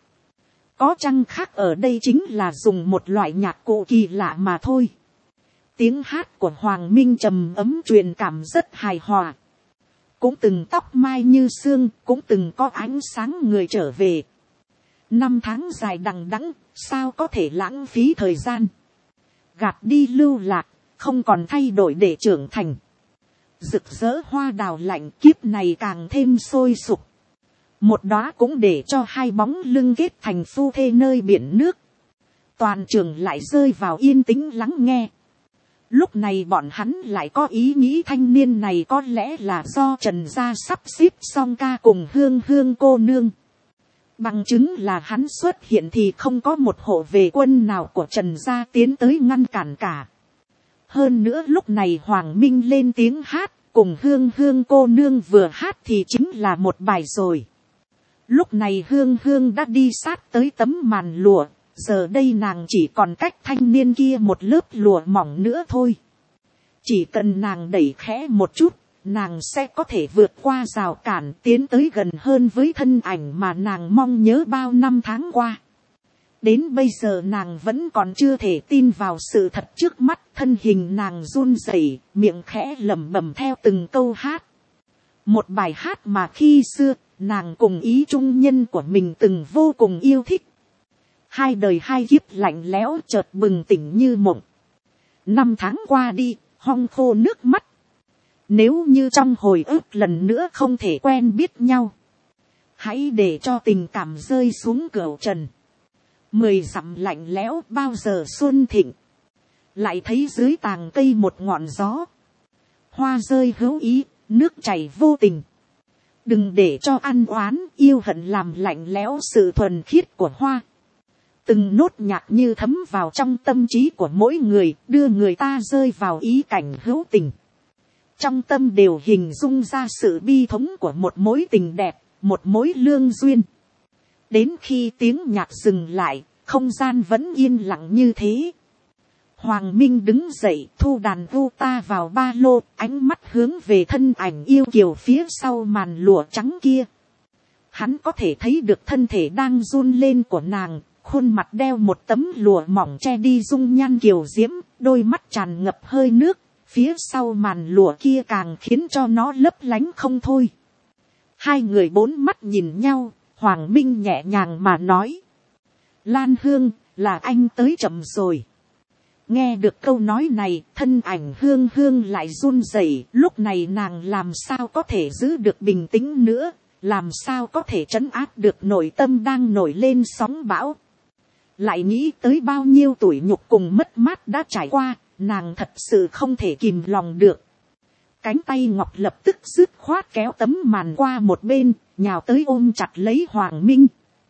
Có chăng khác ở đây chính là dùng một loại nhạc cụ kỳ lạ mà thôi. Tiếng hát của Hoàng Minh trầm ấm truyền cảm rất hài hòa. Cũng từng tóc mai như sương, cũng từng có ánh sáng người trở về. Năm tháng dài đằng đẵng, sao có thể lãng phí thời gian. Gạt đi lưu lạc, không còn thay đổi để trưởng thành. Rực rỡ hoa đào lạnh, kiếp này càng thêm sôi sục. Một đóa cũng để cho hai bóng lưng kết thành phu thê nơi biển nước. Toàn trường lại rơi vào yên tĩnh lắng nghe. Lúc này bọn hắn lại có ý nghĩ thanh niên này có lẽ là do Trần gia sắp xếp xong ca cùng Hương Hương cô nương. Bằng chứng là hắn xuất hiện thì không có một hộ vệ quân nào của Trần gia tiến tới ngăn cản cả. Hơn nữa lúc này Hoàng Minh lên tiếng hát, cùng Hương Hương cô nương vừa hát thì chính là một bài rồi. Lúc này Hương Hương đã đi sát tới tấm màn lụa, giờ đây nàng chỉ còn cách thanh niên kia một lớp lụa mỏng nữa thôi. Chỉ cần nàng đẩy khẽ một chút, nàng sẽ có thể vượt qua rào cản tiến tới gần hơn với thân ảnh mà nàng mong nhớ bao năm tháng qua. Đến bây giờ nàng vẫn còn chưa thể tin vào sự thật trước mắt, thân hình nàng run rẩy, miệng khẽ lẩm bẩm theo từng câu hát. Một bài hát mà khi xưa, nàng cùng ý trung nhân của mình từng vô cùng yêu thích. Hai đời hai kiếp lạnh lẽo chợt bừng tỉnh như mộng. 5 tháng qua đi, hong khô nước mắt. Nếu như trong hồi ức lần nữa không thể quen biết nhau, hãy để cho tình cảm rơi xuống cửu trần. 10 dặm lạnh lẽo bao giờ xuân thịnh. Lại thấy dưới tàng cây một ngọn gió. Hoa rơi hữu ý, nước chảy vô tình. Đừng để cho ăn oán yêu hận làm lạnh lẽo sự thuần khiết của hoa. Từng nốt nhạc như thấm vào trong tâm trí của mỗi người, đưa người ta rơi vào ý cảnh hữu tình. Trong tâm đều hình dung ra sự bi thống của một mối tình đẹp, một mối lương duyên. Đến khi tiếng nhạc dừng lại, không gian vẫn yên lặng như thế. Hoàng Minh đứng dậy, thu đàn guitar vào ba lô, ánh mắt hướng về thân ảnh yêu kiều phía sau màn lụa trắng kia. Hắn có thể thấy được thân thể đang run lên của nàng, khuôn mặt đeo một tấm lụa mỏng che đi dung nhan kiều diễm, đôi mắt tràn ngập hơi nước, phía sau màn lụa kia càng khiến cho nó lấp lánh không thôi. Hai người bốn mắt nhìn nhau, Hoàng Minh nhẹ nhàng mà nói. Lan Hương, là anh tới chậm rồi. Nghe được câu nói này, thân ảnh Hương Hương lại run rẩy. Lúc này nàng làm sao có thể giữ được bình tĩnh nữa, làm sao có thể trấn áp được nội tâm đang nổi lên sóng bão. Lại nghĩ tới bao nhiêu tủi nhục cùng mất mát đã trải qua, nàng thật sự không thể kìm lòng được. Cánh tay ngọc lập tức dứt khoát kéo tấm màn qua một bên, nhào tới ôm chặt lấy Hoàng Minh.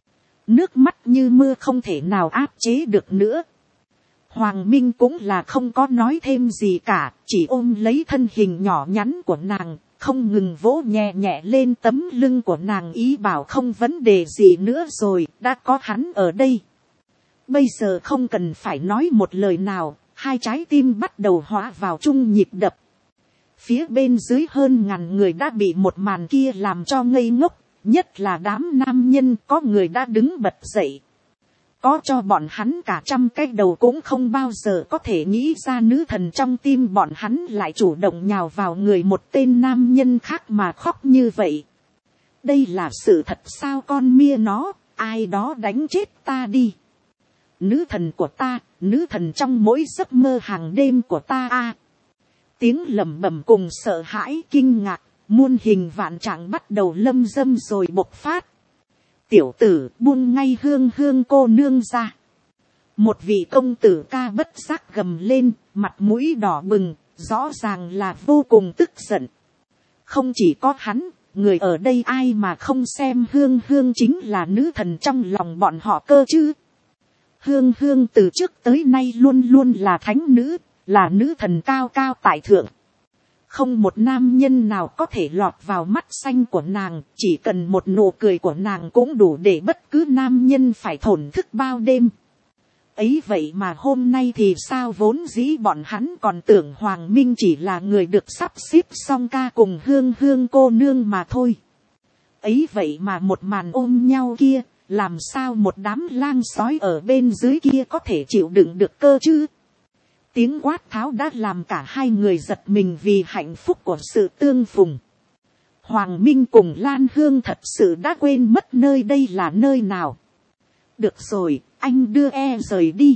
Nước mắt như mưa không thể nào áp chế được nữa. Hoàng Minh cũng là không có nói thêm gì cả, chỉ ôm lấy thân hình nhỏ nhắn của nàng, không ngừng vỗ nhẹ nhẹ lên tấm lưng của nàng, ý bảo không vấn đề gì nữa rồi, đã có hắn ở đây. Bây giờ không cần phải nói một lời nào, hai trái tim bắt đầu hóa vào chung nhịp đập. Phía bên dưới hơn ngàn người đã bị một màn kia làm cho ngây ngốc, nhất là đám nam nhân, có người đã đứng bật dậy. Có cho bọn hắn cả 100 cái đầu cũng không bao giờ có thể nghĩ ra nữ thần trong tim bọn hắn lại chủ động nhào vào người một tên nam nhân khác mà khóc như vậy. Đây là sự thật sao con mia nó, ai đó đánh chết ta đi. Nữ thần của ta, nữ thần trong mỗi giấc mơ hàng đêm của ta a. Tiếng lẩm bẩm cùng sợ hãi kinh ngạc, muôn hình vạn trạng bắt đầu lâm dâm rồi bộc phát. Tiểu tử buông ngay Hương Hương cô nương ra. Một vị công tử ca bất giác gầm lên, mặt mũi đỏ bừng, rõ ràng là vô cùng tức giận. Không chỉ có hắn, người ở đây ai mà không xem Hương Hương chính là nữ thần trong lòng bọn họ cơ chứ. Hương Hương từ trước tới nay luôn luôn là thánh nữ, là nữ thần cao cao tại thượng. Không một nam nhân nào có thể lọt vào mắt xanh của nàng, chỉ cần một nụ cười của nàng cũng đủ để bất cứ nam nhân phải thổn thức bao đêm. Ấy vậy mà hôm nay thì sao, vốn dĩ bọn hắn còn tưởng Hoàng Minh chỉ là người được sắp xếp xong ca cùng Hương Hương cô nương mà thôi. Ấy vậy mà một màn ôm nhau kia, làm sao một đám lang sói ở bên dưới kia có thể chịu đựng được cơ chứ. Tiếng quát tháo đã làm cả hai người giật mình vì hạnh phúc của sự tương phùng. Hoàng Minh cùng Lan Hương thật sự đã quên mất nơi đây là nơi nào. Được rồi, anh đưa rời đi.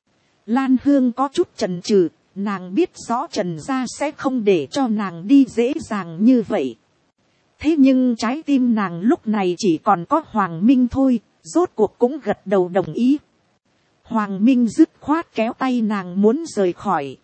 Lan Hương có chút chần chừ, nàng biết rõ Trần gia sẽ không để cho nàng đi dễ dàng như vậy. Thế nhưng trái tim nàng lúc này chỉ còn có Hoàng Minh thôi, rốt cuộc cũng gật đầu đồng ý. Hoàng Minh dứt khoát kéo tay nàng muốn rời khỏi.